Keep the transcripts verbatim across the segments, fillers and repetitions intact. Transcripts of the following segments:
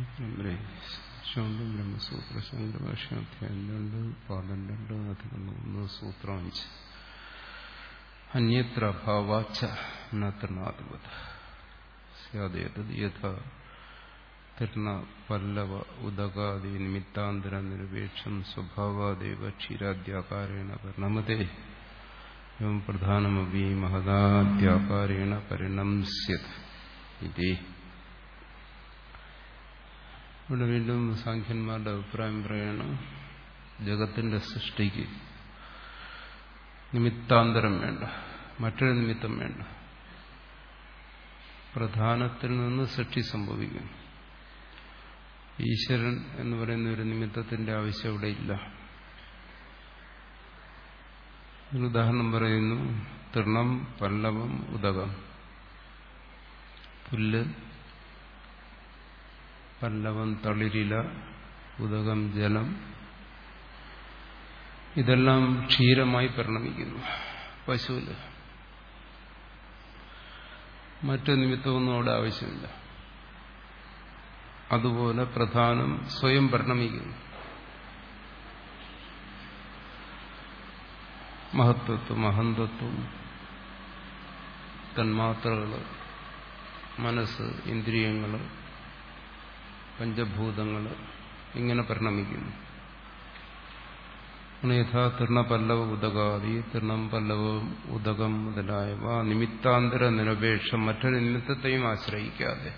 ബ്രഹ്മസൂത്ര ശങ്കരഭാഷ്യം അധ്യായം രണ്ട് പാദം രണ്ട് അതിലൊന്ന് സൂത്രം അഞ്ച്. അന്യത്ര ഭാവാച്ച നൃണാധിപത സ്യാദേതത് യഥാ തിർണ പല്ലവ ഉദകാദി നിമിത്താന്തര നിരപേക്ഷം സ്വഭാവാദേവ ക്ഷീരാദ്യാകാരേണ പരിണമതേ എവം പ്രധാനമപി മഹദാദ്യാകാരേണ പരിണംസ്യത് ഇതി. ഇവിടെ വീണ്ടും സാഖ്യന്മാരുടെ അഭിപ്രായം പറയാണ്, ജഗത്തിന്റെ സൃഷ്ടിക്ക് നിമിത്താന്തരം വേണ്ട, മറ്റൊരു നിമിത്തം വേണ്ട. പ്രധാനത്തിൽ നിന്ന് സൃഷ്ടി സംഭവിക്കും. ഈശ്വരൻ എന്ന് പറയുന്ന ഒരു നിമിത്തത്തിന്റെ ആവശ്യം ഇവിടെ ഇല്ല. ഒരു ഉദാഹരണം പറയുന്നു. തൃണം, പല്ലവം, ഉദകം. പുല്ല്, പല്ലവം തളിരില, ഉദകം ജലം, ഇതെല്ലാം ക്ഷീരമായി പരിണമിക്കുന്നു പശുവില്. മറ്റു നിമിത്തമൊന്നും അവിടെ ആവശ്യമില്ല. അതുപോലെ പ്രധാനം സ്വയം പരിണമിക്കുന്നു. മഹത്വത്വം, അഹന്തത്വം, തന്മാത്രകള്, മനസ്സ്, ഇന്ദ്രിയങ്ങള്, പഞ്ചഭൂതങ്ങള് ഇങ്ങനെ പരിണമിക്കുന്നു. യഥാ തൃണ പല്ലവ ഉദകാദി, തൃണം പല്ലവം ഉദകം മുതലായവ നിമിത്താന്തര നിരപേക്ഷം മറ്റൊരു നിമിത്തത്തെയും ആശ്രയിക്കാതെ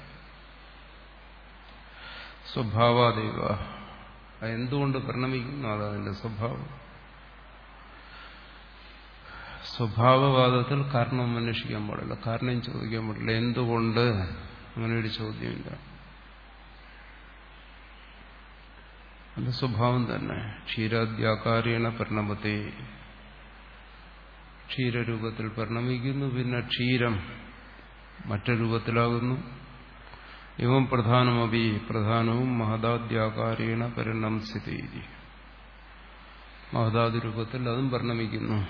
സ്വഭാവാദേവ എന്തുകൊണ്ട് പരിണമിക്കുന്നു അതതിന്റെ സ്വഭാവം. സ്വഭാവവാദത്തിൽ കാരണം അന്വേഷിക്കാൻ പാടില്ല, കാരണം ചോദിക്കാൻ പാടില്ല. എന്തുകൊണ്ട് അങ്ങനെ ഒരു ചോദ്യമില്ല. അതിന്റെ സ്വഭാവം തന്നെ. ക്ഷീരാദ്യാകാരേണ പരിണമത്തെ, ക്ഷീരരൂപത്തിൽ പരിണമിക്കുന്നു. പിന്നെ ക്ഷീരം മറ്റൊരു രൂപത്തിലാകുന്നു. ഇവം പ്രധാനമപി, പ്രധാനവും മഹദാദ്യാകാരേണ പരിണംസ്യതി, മഹദാദി രൂപത്തിൽ അതും പരിണമിക്കുന്നു.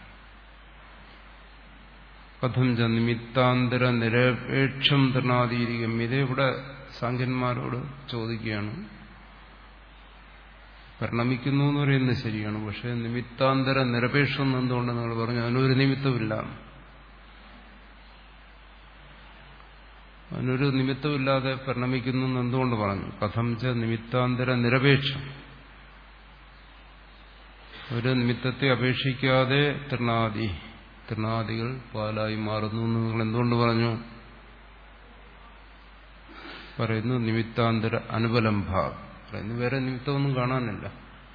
കഥം ച നിമിത്താന്തര നിരപേക്ഷം തൃണാദീരികം. ഇതേ ഇവിടെ സാഖ്യന്മാരോട് ചോദിക്കുകയാണ്. പരിണമിക്കുന്നു എന്ന് പറയുന്നത് ശരിയാണ്, പക്ഷെ നിമിത്താന്തര നിരപേക്ഷം എന്തുകൊണ്ട് നിങ്ങൾ പറഞ്ഞു? അതിനൊരു നിമിത്തമില്ല. അതിനൊരു നിമിത്തമില്ലാതെ പരിണമിക്കുന്നു എന്ന് എന്തുകൊണ്ട് പറഞ്ഞു? കഥം ച നിമിത്താന്തര നിരപേക്ഷം, ഒരു നിമിത്തത്തെ അപേക്ഷിക്കാതെ തൃണാദി, തൃണാദികൾ പാലായി മാറുന്നു എന്ന് നിങ്ങൾ എന്തുകൊണ്ട് പറഞ്ഞു? പറയുന്നു നിമിത്താന്തര അനുപലംഭ. പറയുന്നു വേറെ നിമിത്തമൊന്നും കാണാനില്ല.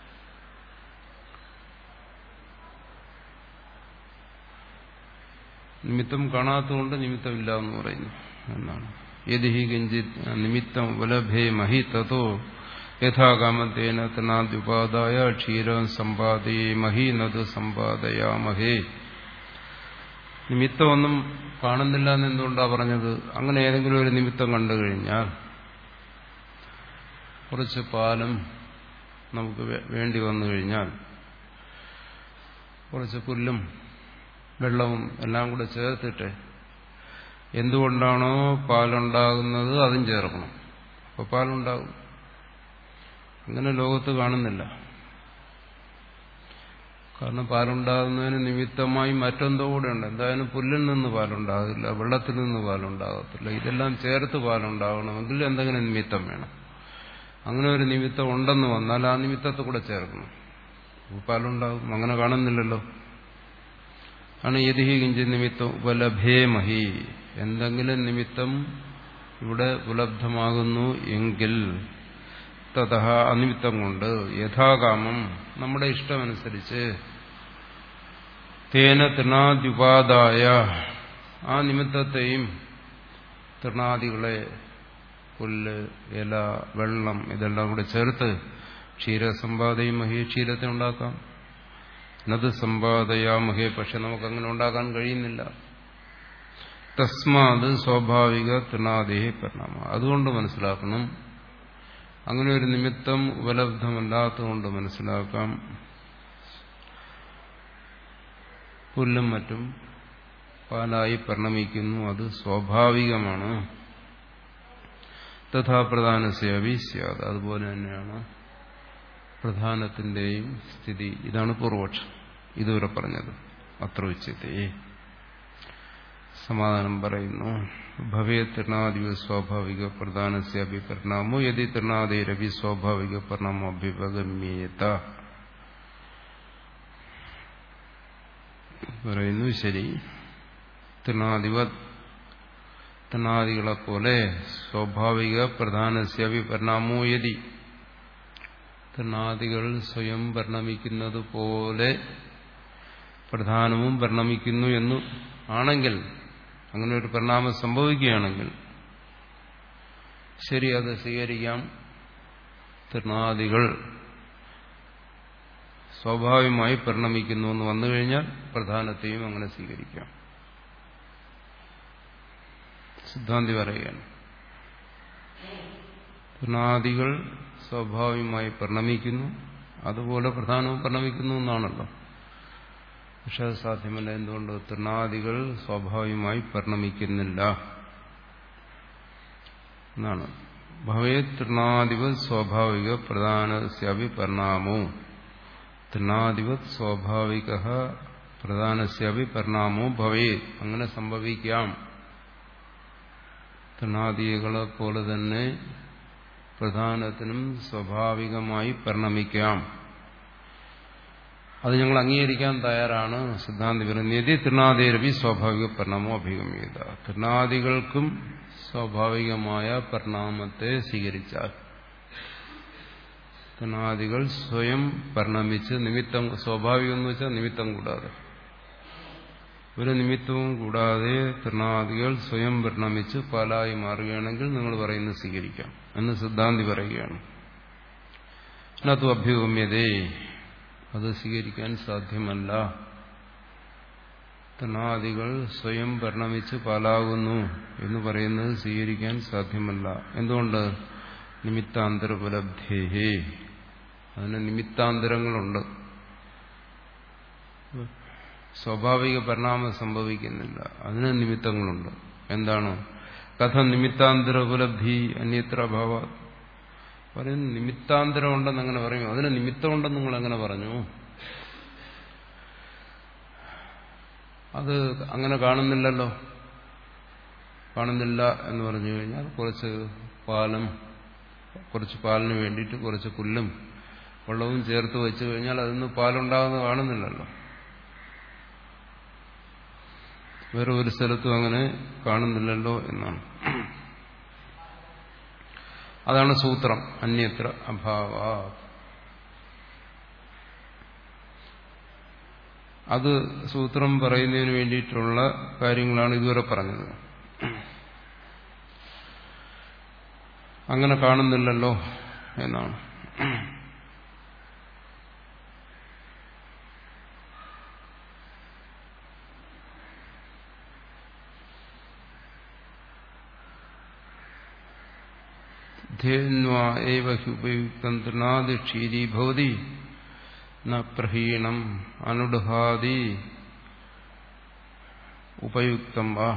നിമിത്തം കാണാത്തതുകൊണ്ട് നിമിത്തമില്ല എന്ന് പറയുന്നു എന്നാണ്. യദി കിഞ്ചിത് നിമിത്തം ഉപലഭേ മഹി തതോ യഥാകാമത്തേന തനാദ്യുപാദായ ക്ഷീരം സമ്പാദയേ മഹി നത് സമ്പാദയാമഹേ. നിമിത്തമൊന്നും കാണുന്നില്ല എന്നെന്തുകൊണ്ടാ പറഞ്ഞത്? അങ്ങനെ ഏതെങ്കിലും ഒരു നിമിത്തം കണ്ടു കഴിഞ്ഞാൽ കുറച്ച് പാലും നമുക്ക് വേണ്ടി വന്നു കഴിഞ്ഞാൽ കുറച്ച് പുല്ലും വെള്ളവും എല്ലാം കൂടെ ചേർത്തിട്ട് എന്തുകൊണ്ടാണോ പാലുണ്ടാകുന്നത് അതും ചേർക്കണം, അപ്പോൾ പാലുണ്ടാകും. അങ്ങനെ ലോകത്ത് കാണുന്നില്ല. കാരണം പാലുണ്ടാകുന്നതിന് നിമിത്തമായി മറ്റെന്തോ കൂടെ ഉണ്ട്. എന്തായാലും പുല്ലിൽ നിന്ന് പാലുണ്ടാകില്ല, വെള്ളത്തിൽ നിന്ന് പാലുണ്ടാകത്തില്ല. ഇതെല്ലാം ചേർത്ത് പാലുണ്ടാകണമെങ്കിൽ എന്തെങ്കിലും നിമിത്തം വേണം. അങ്ങനെ ഒരു നിമിത്തം ഉണ്ടെന്ന് വന്നാൽ ആ നിമിത്തത്തെ കൂടെ ചേർക്കണം, പാലുണ്ടാകും. അങ്ങനെ കാണുന്നില്ലല്ലോ. ആണ് യദി കിഞ്ചിത് നിമിത്തം ഉപലഭേ മഹി, എന്തെങ്കിലും നിമിത്തം ഇവിടെ ഉപലബ്ധമാകുന്നു എങ്കിൽ തതഃ അനിമിത്തം കൊണ്ട് യഥാകാമം നമ്മുടെ ഇഷ്ടമനുസരിച്ച് തേന തൃണാദ്യുപാദായ ആ നിമിത്തത്തെയും തൃണാദികളെ, പുല്ല്, ഇല, വെള്ളം ഇതെല്ലാം കൂടെ ചേർത്ത് ക്ഷീരസമ്പാദയും മഹി, ക്ഷീരത്തെ ഉണ്ടാക്കാം. നത് സമ്പാദയാമഹേ, പക്ഷെ നമുക്കങ്ങനെ ഉണ്ടാക്കാൻ കഴിയുന്നില്ല. തസ്മാത് സ്വാഭാവിക തൃണാദേഹി പരിണാമ. അതുകൊണ്ട് മനസ്സിലാക്കണം, അങ്ങനെ ഒരു നിമിത്തം ഉപലബ്ധമല്ലാത്തതുകൊണ്ട് മനസ്സിലാക്കാം പുല്ലും മറ്റും പാലായി പരിണമിക്കുന്നു, അത് സ്വാഭാവികമാണ്. തഥാ പ്രധാനസ്യാവി സ്യാത്. അതുപോലെ തന്നെയാണ് പ്രധാനത്തിന്റെയും സ്ഥിതി. ഇതാണ് പൂർവപക്ഷം ഇതുവരെ പറഞ്ഞത്. അത്ര ഉച്ചത്തെ സമാധാനം പറയുന്നു. ഭവേ തൃണാദിവ സ്വാഭാവിക പ്രധാനസ്യാപി പരിണാമോ യദി തൃണാദിരവി സ്വാഭാവിക പരിണാമോ അഭ്യുപഗമ്യേത. പറയുന്നു ശരി, തൃണാദിവ തൃണാദികളെ പോലെ സ്വാഭാവിക പ്രധാനസ്യാപി പരിണാമോ യദി തൃണാദികൾ സ്വയം പരിണമിക്കുന്നത് പോലെ പ്രധാനവും പരിണമിക്കുന്നു എന്ന് ആണെങ്കിൽ, അങ്ങനെ ഒരു പരിണാമം സംഭവിക്കുകയാണെങ്കിൽ ശരി, അത് സ്വീകരിക്കാം. തൃണാദികൾ സ്വാഭാവികമായി പരിണമിക്കുന്നു എന്ന് വന്നു കഴിഞ്ഞാൽ പ്രധാനത്തെയും അങ്ങനെ സ്വീകരിക്കാം. സിദ്ധാന്തി പറയുകയാണ്, തൃണാദികൾ സ്വാഭാവികമായി പരിണമിക്കുന്നു, അതുപോലെ പ്രധാനവും പരിണമിക്കുന്നു എന്നാണല്ലോ. പക്ഷെ അത് സാധ്യമല്ല. എന്തുകൊണ്ട്? തൃണാദികൾ സ്വാഭാവികമായി പരിണമിക്കുന്നില്ല എന്നാണ്. ഭവേ തൃണാദിവത് സ്വാഭാവിക പ്രധാനസ്യാപി പരിണാമോ. തൃണാദിവത് സ്വാഭാവിക പ്രധാനസ്യാപി പരിണാമോ ഭവേ. അങ്ങനെ സംഭവിക്കാം. തൃണാദികളെ പോലെ തന്നെ പ്രധാനത്തിനും സ്വാഭാവികമായി പരിണമിക്കാം. അത് ഞങ്ങൾ അംഗീകരിക്കാൻ തയ്യാറാണ്. സിദ്ധാന്തി പറയുന്നത് തൃണാദിരവി സ്വാഭാവിക പരിണാമോ അഭിഗമ്യത. തൃണാദികൾക്കും സ്വാഭാവികമായ പരിണാമത്തെ സ്വീകരിച്ചാൽ, തൃണാദികൾ സ്വയം പരിണമിച്ച് നിമിത്തം, സ്വാഭാവികം എന്ന് വെച്ചാൽ നിമിത്തം കൂടാതെ, ഒരു നിമിത്തവും കൂടാതെ തൃണാദികൾ സ്വയം പരിണമിച്ച് പാലായി മാറുകയാണെങ്കിൽ നിങ്ങൾ പറയുന്നത് സ്വീകരിക്കാം എന്ന് സിദ്ധാന്തി പറയുകയാണ്. നതു അഭ്യുഗമ്യതേ, അത് സ്വീകരിക്കാൻ സാധ്യമല്ല. തൃണാദികൾ സ്വയം പരിണമിച്ച് പാലാകുന്നു എന്ന് പറയുന്നത് സ്വീകരിക്കാൻ സാധ്യമല്ല. എന്തുകൊണ്ട്? നിമിത്താന്തരോപലബ്ധേഹേ, അതിന് നിമിത്താന്തരങ്ങളുണ്ട്. സ്വാഭാവിക പരിണാമം സംഭവിക്കുന്നില്ല, അതിന് നിമിത്തങ്ങളുണ്ട്. എന്താണ്? കഥം നിമിത്താന്തരോപലബ്ധി അന്യത്ര അഭാവ. പറയുന്നു നിമിത്താന്തരം ഉണ്ടെന്ന് അങ്ങനെ പറയും. അതിന് നിമിത്തമുണ്ടെന്ന് നിങ്ങൾ എങ്ങനെ പറഞ്ഞു? അത് അങ്ങനെ കാണുന്നില്ലല്ലോ. കാണുന്നില്ല എന്ന് പറഞ്ഞു കഴിഞ്ഞാൽ കുറച്ച് പാലും, കുറച്ച് പാലിന് വേണ്ടിയിട്ട് കുറച്ച് പുല്ലും വെള്ളവും ചേർത്ത് വെച്ച് കഴിഞ്ഞാൽ അതിന് പാലുണ്ടാകുന്ന കാണുന്നില്ലല്ലോ. വേറെ ഒരു സ്ഥലത്തും അങ്ങനെ കാണുന്നില്ലല്ലോ എന്നാണ്. അതാണ് സൂത്രം. അന്യത്ര അഭാവ. അത് സൂത്രം പറയുന്നതിന് വേണ്ടിയിട്ടുള്ള കാര്യങ്ങളാണ് ഇതുവരെ പറഞ്ഞത്. അങ്ങനെ കാണുന്നില്ലല്ലോ എന്നാണ്. ുപയുക്തം തൃണാദി ക്ഷീരീ ഭവതി ന പ്രഹീണം അനുഡഹാദി ഉപയുക്തം വാ.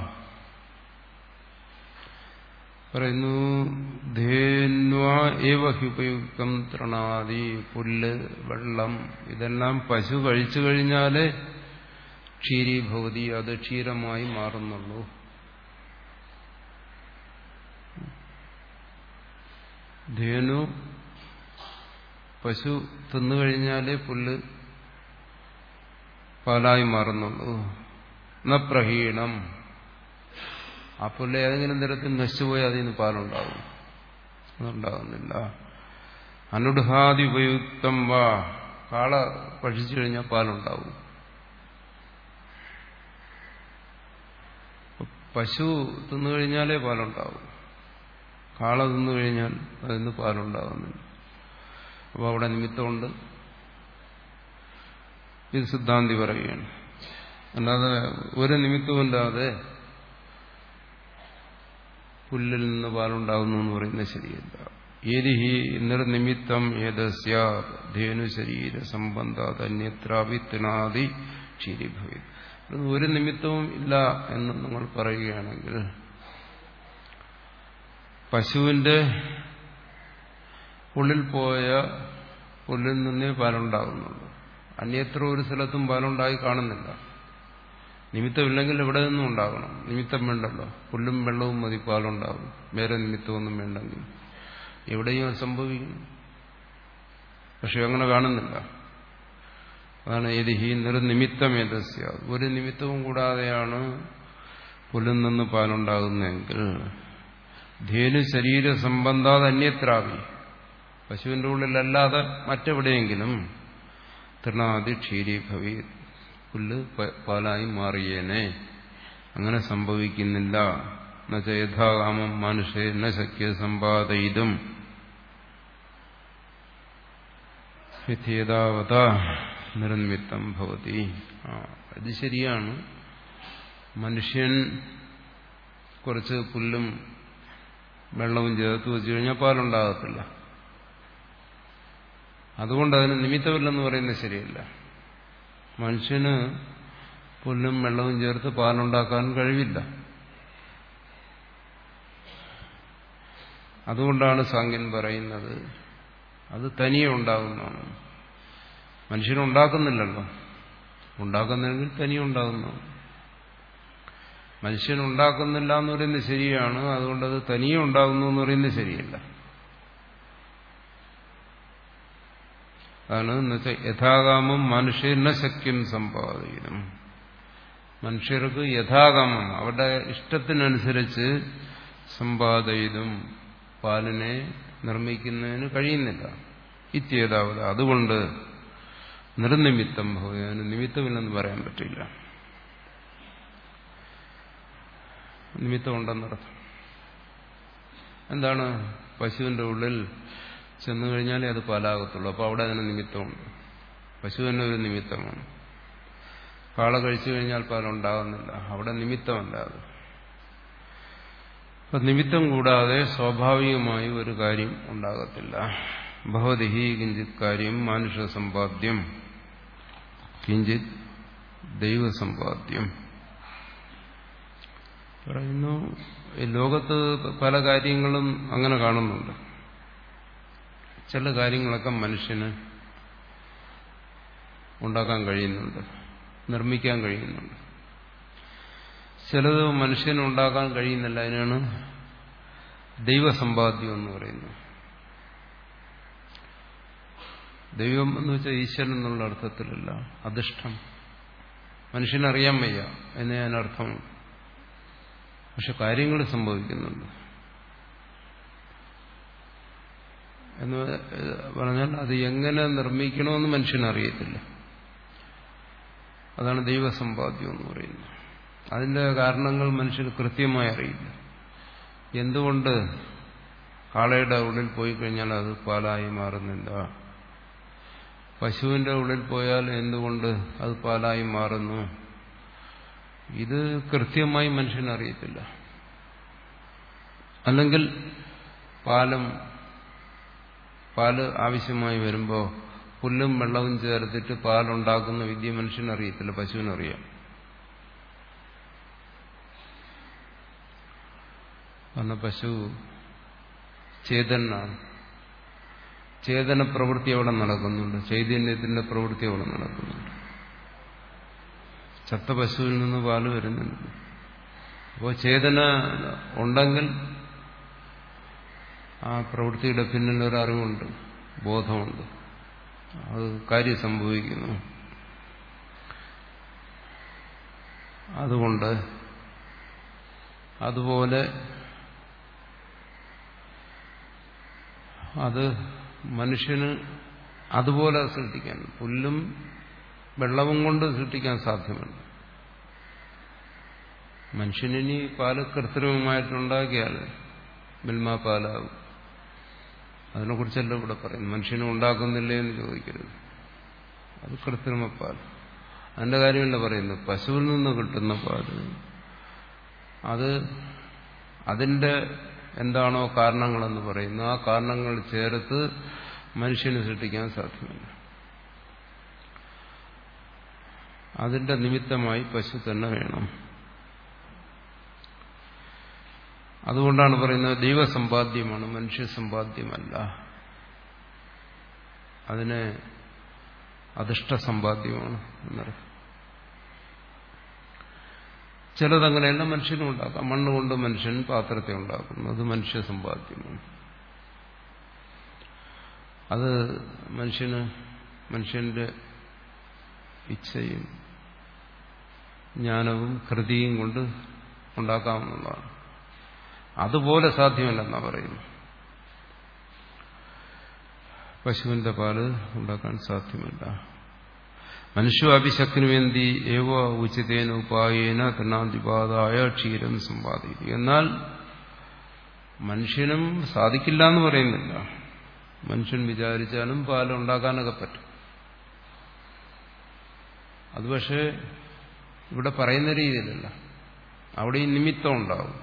പറയുന്നു ധേന്വാ ഏവ ഹ്യുപയുക്തം തൃണാദി, പുല്ല് വെള്ളം ഇതെല്ലാം പശു കഴിച്ചു കഴിഞ്ഞാലേ ക്ഷീരീ ഭവതി, അത് ക്ഷീരമായി മാറുന്നുള്ളൂ. ധേനു പശു തിന്നുകഴിഞ്ഞാലേ പുല്ല് പാലായി മാറുന്നുള്ളൂ. ന പ്രഹീണം, ആ പുല്ല് ഏതെങ്കിലും തരത്തിൽ നശിച്ചുപോയി അതിൽ നിന്ന് പാലുണ്ടാകും, അതുണ്ടാകുന്നില്ല. അനുഡഹാദി ഉപയുക്തം വാ, കാള ഭക്ഷിച്ചു കഴിഞ്ഞാൽ പാലുണ്ടാവും. പശു തിന്നുകഴിഞ്ഞാലേ പാലുണ്ടാവും, കാള തിന്നു കഴിഞ്ഞാൽ അതിന് പാലുണ്ടാകുന്നില്ല. അപ്പോൾ അവിടെ നിമിത്തമുണ്ട്. ഇത് സിദ്ധാന്തി പറയുകയാണ്. അല്ലാതെ ഒരു നിമിത്തമില്ലാതെ പുല്ലിൽ നിന്ന് പാലുണ്ടാകുന്നു എന്ന് പറയുന്നത് ശരിയല്ല. ഏതി ഹി നിർനിമിത്തം ഏതസ്യ ധേനു ശരീര സംബന്ധാത് അന്യത്രാപി തൃണാദി ക്ഷീരീഭവി. ഒരു നിമിത്തവും ഇല്ല എന്ന് നിങ്ങൾ പറയുകയാണെങ്കിൽ പശുവിന്റെ ഉള്ളിൽ പോയ പുല്ലിൽ നിന്നേ പാലുണ്ടാകുന്നുള്ളൂ. അന്യത്ര ഒരു സ്ഥലത്തും പാലുണ്ടായി കാണുന്നില്ല. നിമിത്തമില്ലെങ്കിൽ ഇവിടെ നിന്നും ഉണ്ടാകണം. നിമിത്തം വേണ്ടല്ലോ. പുല്ലും വെള്ളവും മതി പാലുണ്ടാകും. വേറെ നിമിത്തമൊന്നും വേണ്ടെങ്കിൽ എവിടെയും അത് സംഭവിക്കുന്നു. പക്ഷെ അങ്ങനെ കാണുന്നില്ല. അതാണ് യതിഹി നിർനിമിത്തം യതസ്യ. ഒരു നിമിത്തവും കൂടാതെയാണ് പുല്ലിൽ നിന്ന് പാലുണ്ടാകുന്നതെങ്കിൽ ധേനു ശരീര സംബന്ധാത് അന്യത്രാവി, പശുവിന്റെ ഉള്ളിലല്ലാതെ മറ്റെവിടെയെങ്കിലും തൃണാദി ക്ഷീരി ഭവി, പുല്ല് പാലായി മാറിയേനെ. അങ്ങനെ സംഭവിക്കുന്നില്ല. എന്നുവെച്ചാൽ യഥാകാമം മനുഷ്യ ന ശക്യ സമ്പാദയിതും യഥാവത നിരനിമിത്തം ഭവതി. ആ ഇത് ശരിയാണ്. മനുഷ്യൻ കുറച്ച് പുല്ലും വെള്ളവും ചേർത്ത് വെച്ച് കഴിഞ്ഞാൽ പാലുണ്ടാകത്തില്ല. അതുകൊണ്ട് അതിന് നിമിത്തമില്ലെന്ന് പറയുന്നത് ശരിയല്ല. മനുഷ്യന് പുല്ലും വെള്ളവും ചേർത്ത് പാലുണ്ടാക്കാൻ കഴിവില്ല. അതുകൊണ്ടാണ് സാങ്ക്യൻ പറയുന്നത് അത് തനിയെ ഉണ്ടാകുന്നതാണ്. മനുഷ്യനുണ്ടാക്കുന്നില്ലല്ലോ. ഉണ്ടാക്കുന്നെങ്കിൽ തനിയെ ഉണ്ടാകുന്നതാണ്. മനുഷ്യനുണ്ടാക്കുന്നില്ല എന്ന് പറയുന്നത് ശരിയാണ്. അതുകൊണ്ടത് തനിയെ ഉണ്ടാകുന്നു എന്ന് പറയുന്നത് ശരിയല്ല. അതാണ് എന്ന് വെച്ചാൽ യഥാകാമം മനുഷ്യന് ശക്യം സമ്പാദിക്കണം. മനുഷ്യർക്ക് യഥാകാമം അവരുടെ ഇഷ്ടത്തിനനുസരിച്ച് സമ്പാദിതും പാലിനെ നിർമ്മിക്കുന്നതിന് കഴിയുന്നില്ല. ഇത്യേതാവത് അതുകൊണ്ട് നിർനിമിത്തം ഭവതി, നിമിത്തമില്ലെന്ന് പറയാൻ പറ്റില്ല. നിമിത്തമുണ്ടെന്നർത്ഥം. എന്താണ്? പശുവിന്റെ ഉള്ളിൽ ചെന്നു കഴിഞ്ഞാലേ അത് പാലാകത്തുള്ളൂ. അപ്പോൾ അവിടെ അതിന് നിമിത്തമുണ്ട്. പശു തന്നെ ഒരു നിമിത്തമാണ്. കാള കഴിച്ചു കഴിഞ്ഞാൽ പാലുണ്ടാകുന്നില്ല. അവിടെ നിമിത്തമല്ല അത്. അപ്പൊ നിമിത്തം കൂടാതെ സ്വാഭാവികമായി ഒരു കാര്യം ഉണ്ടാകത്തില്ല. ഭവതി ഹി കിഞ്ചിത് കാര്യം മാനുഷ സമ്പാദ്യം കിഞ്ചിത് ദൈവസമ്പാദ്യം. പറയുന്നു ഈ ലോകത്ത് പല കാര്യങ്ങളും അങ്ങനെ കാണുന്നുണ്ട്. ചില കാര്യങ്ങളൊക്കെ മനുഷ്യന് ഉണ്ടാക്കാൻ കഴിയുന്നുണ്ട്, നിർമ്മിക്കാൻ കഴിയുന്നുണ്ട്. ചിലത് മനുഷ്യന് ഉണ്ടാക്കാൻ കഴിയുന്നില്ല. അതിനാണ് ദൈവസമ്പാദ്യം എന്ന് പറയുന്നത്. ദൈവം എന്ന് വെച്ചാൽ ഈശ്വരൻ എന്നുള്ള അർത്ഥത്തിലല്ല, അധിഷ്ഠം. മനുഷ്യനറിയാൻ വയ്യ എന്ന് ഞാൻ അർത്ഥമുണ്ട്. പക്ഷെ കാര്യങ്ങൾ സംഭവിക്കുന്നുണ്ട് എന്ന് പറഞ്ഞാൽ അത് എങ്ങനെ നിർമ്മിക്കണമെന്ന് മനുഷ്യനറിയത്തില്ല. അതാണ് ദൈവസമ്പാദ്യം എന്ന് പറയുന്നത്. അതിന്റെ കാരണങ്ങൾ മനുഷ്യന് കൃത്യമായി അറിയില്ല. എന്തുകൊണ്ട് കാളയുടെ ഉള്ളിൽ പോയി കഴിഞ്ഞാൽ അത് പാലായി മാറുന്നില്ല? പശുവിന്റെ ഉള്ളിൽ പോയാൽ എന്തുകൊണ്ട് അത് പാലായി മാറുന്നു? ഇത് കൃത്യമായി മനുഷ്യനറിയത്തില്ല. അല്ലെങ്കിൽ പാലും പാല് ആവശ്യമായി വരുമ്പോൾ പുല്ലും വെള്ളവും ചേർത്തിട്ട് പാലുണ്ടാക്കുന്ന വിദ്യ മനുഷ്യനറിയത്തില്ല, പശുവിനറിയാം. കാരണം പശു ചേതനാണ്. ചേതന പ്രവൃത്തി അവിടെ നടക്കുന്നുണ്ട്, ചൈതന്യത്തിന്റെ പ്രവൃത്തി അവിടെ നടക്കുന്നുണ്ട്. ചത്ത പശുവിൽ നിന്ന് പാല് വരുന്നുണ്ട്. അപ്പോൾ ചേതന ഉണ്ടെങ്കിൽ ആ പ്രവൃത്തിയുടെ പിന്നിൽ ഒരു അറിവുണ്ട്, ബോധമുണ്ട്, അത് കാര്യം സംഭവിക്കുന്നു. അതുകൊണ്ട് അതുപോലെ അത് മനുഷ്യന് അതുപോലെ സൃഷ്ടിക്കാൻ, പുല്ലും വെള്ളവും കൊണ്ട് സൃഷ്ടിക്കാൻ സാധ്യമല്ല. മനുഷ്യനിനി പാല് കൃത്രിമമായിട്ടുണ്ടാക്കിയാൽ മിൽമ പാലാവും. അതിനെക്കുറിച്ചല്ല ഇവിടെ പറയുന്നു. മനുഷ്യനും ഉണ്ടാക്കുന്നില്ലേ എന്ന് ചോദിക്കരുത്. അത് കൃത്രിമ പാൽ. അതിന്റെ കാര്യമല്ല പറയുന്നത്. പശുവിൽ നിന്ന് കിട്ടുന്ന പാല് അത് അതിന്റെ എന്താണോ കാരണങ്ങളെന്ന് പറയുന്നു, ആ കാരണങ്ങൾ ചേർത്ത് മനുഷ്യന് സൃഷ്ടിക്കാൻ സാധ്യമല്ല. അതിന്റെ നിമിത്തമായി പശു തന്നെ വേണം. അതുകൊണ്ടാണ് പറയുന്നത് ദൈവസമ്പാദ്യമാണ്, മനുഷ്യസമ്പാദ്യമല്ല. അതിന് അധിഷ്ഠസമ്പാദ്യമാണ് എന്നറിയാം. ചിലതങ്ങനെയല്ല, മനുഷ്യനും ഉണ്ടാക്കാം. മണ്ണുകൊണ്ട് മനുഷ്യൻ പാത്രത്തെ ഉണ്ടാക്കുന്നു, അത് മനുഷ്യസമ്പാദ്യമാണ്. അത് മനുഷ്യന് മനുഷ്യന്റെ ഇച്ഛയും ജ്ഞാനവും കൃതിയും കൊണ്ട് ഉണ്ടാക്കാവുന്നതാണ്. അതുപോലെ സാധ്യമല്ലെന്നാ പറയുന്നു. പശുവിന്റെ പാല് ഉണ്ടാക്കാൻ സാധ്യമല്ല. മനുഷ്യാഭിശക്തിനുവേണ്ടി ഏവ ഉചിതേന ഉപായേന തൃണാദിപാതായ ക്ഷീരം സമ്പാദിക്കും. എന്നാൽ മനുഷ്യനും സാധിക്കില്ല എന്ന് പറയുന്നില്ല. മനുഷ്യൻ വിചാരിച്ചാലും പാല് ഉണ്ടാക്കാനൊക്കെ പറ്റും. അത് പക്ഷേ ഇവിടെ പറയുന്ന രീതിയിലല്ല. അവിടെ ഈ നിമിത്തം ഉണ്ടാവും.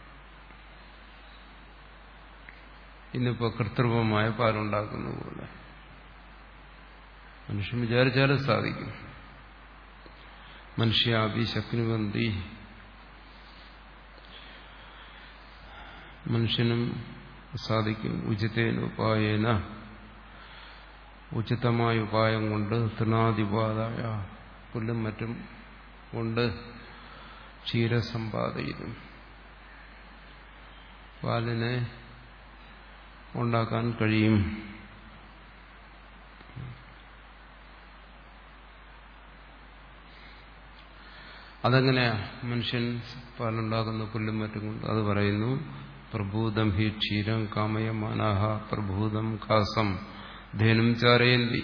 ഇന്നിപ്പോ കൃത്രിമമായ പാലുണ്ടാക്കുന്ന പോലെ മനുഷ്യൻ വിചാരിച്ചാലും സാധിക്കും. മനുഷ്യാഭി ശക്നുവന്തി, മനുഷ്യനും സാധിക്കും. ഉചിതേന ഉപായേന, ഉചിതമായ ഉപായം കൊണ്ട്, തൃണാദിപാതായ പുല്ലും മറ്റും കൊണ്ട് ക്ഷീരസമ്പാദയിലും പാലിനെ ഉണ്ടാക്കാൻ കഴിയും. അതെങ്ങനെയാ മനുഷ്യൻ പാലുണ്ടാക്കുന്ന പുല്ലും മറ്റും കൊണ്ട്? അത് പറയുന്നു, പ്രഭൂതം ഹി ക്ഷീരം കാമയമാനാഹ പ്രഭൂതം ഖാസം ധേനും ചാരയന്തി.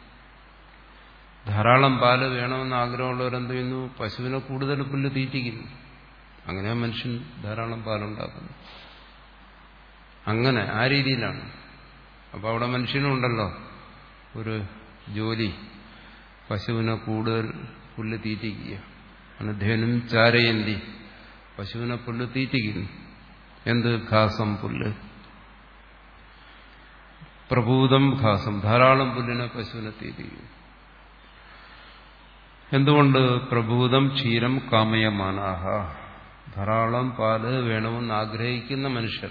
ധാരാളം പാല് വേണമെന്ന് ആഗ്രഹമുള്ളവരെന്ത് ചെയ്യുന്നു? പശുവിനെ കൂടുതൽ പുല്ല് തീറ്റിക്കുന്നു. അങ്ങനെയാ മനുഷ്യൻ ധാരാളം പാലുണ്ടാക്കുന്നു. അങ്ങനെ ആ രീതിയിലാണ്. അപ്പൊ അവിടെ മനുഷ്യനുണ്ടല്ലോ ഒരു ജോലി, പശുവിനെ കൂടുതൽ പുല്ല് തീറ്റിക്കുക. ധേനും ചാരയന്തി, പശുവിനെ പുല്ല് തീറ്റിക്കുന്നു. എന്ത്? ഘാസം, പുല്ല്. പ്രഭൂതം ഘാസം, ധാരാളം പുല്ലിനെ പശുവിനെ തീറ്റിക്കുന്നു. എന്തുകൊണ്ട്? പ്രഭൂതം ക്ഷീരം കാമയമാനാഹ, ധാരാളം പാല് വേണമെന്ന് ആഗ്രഹിക്കുന്ന മനുഷ്യർ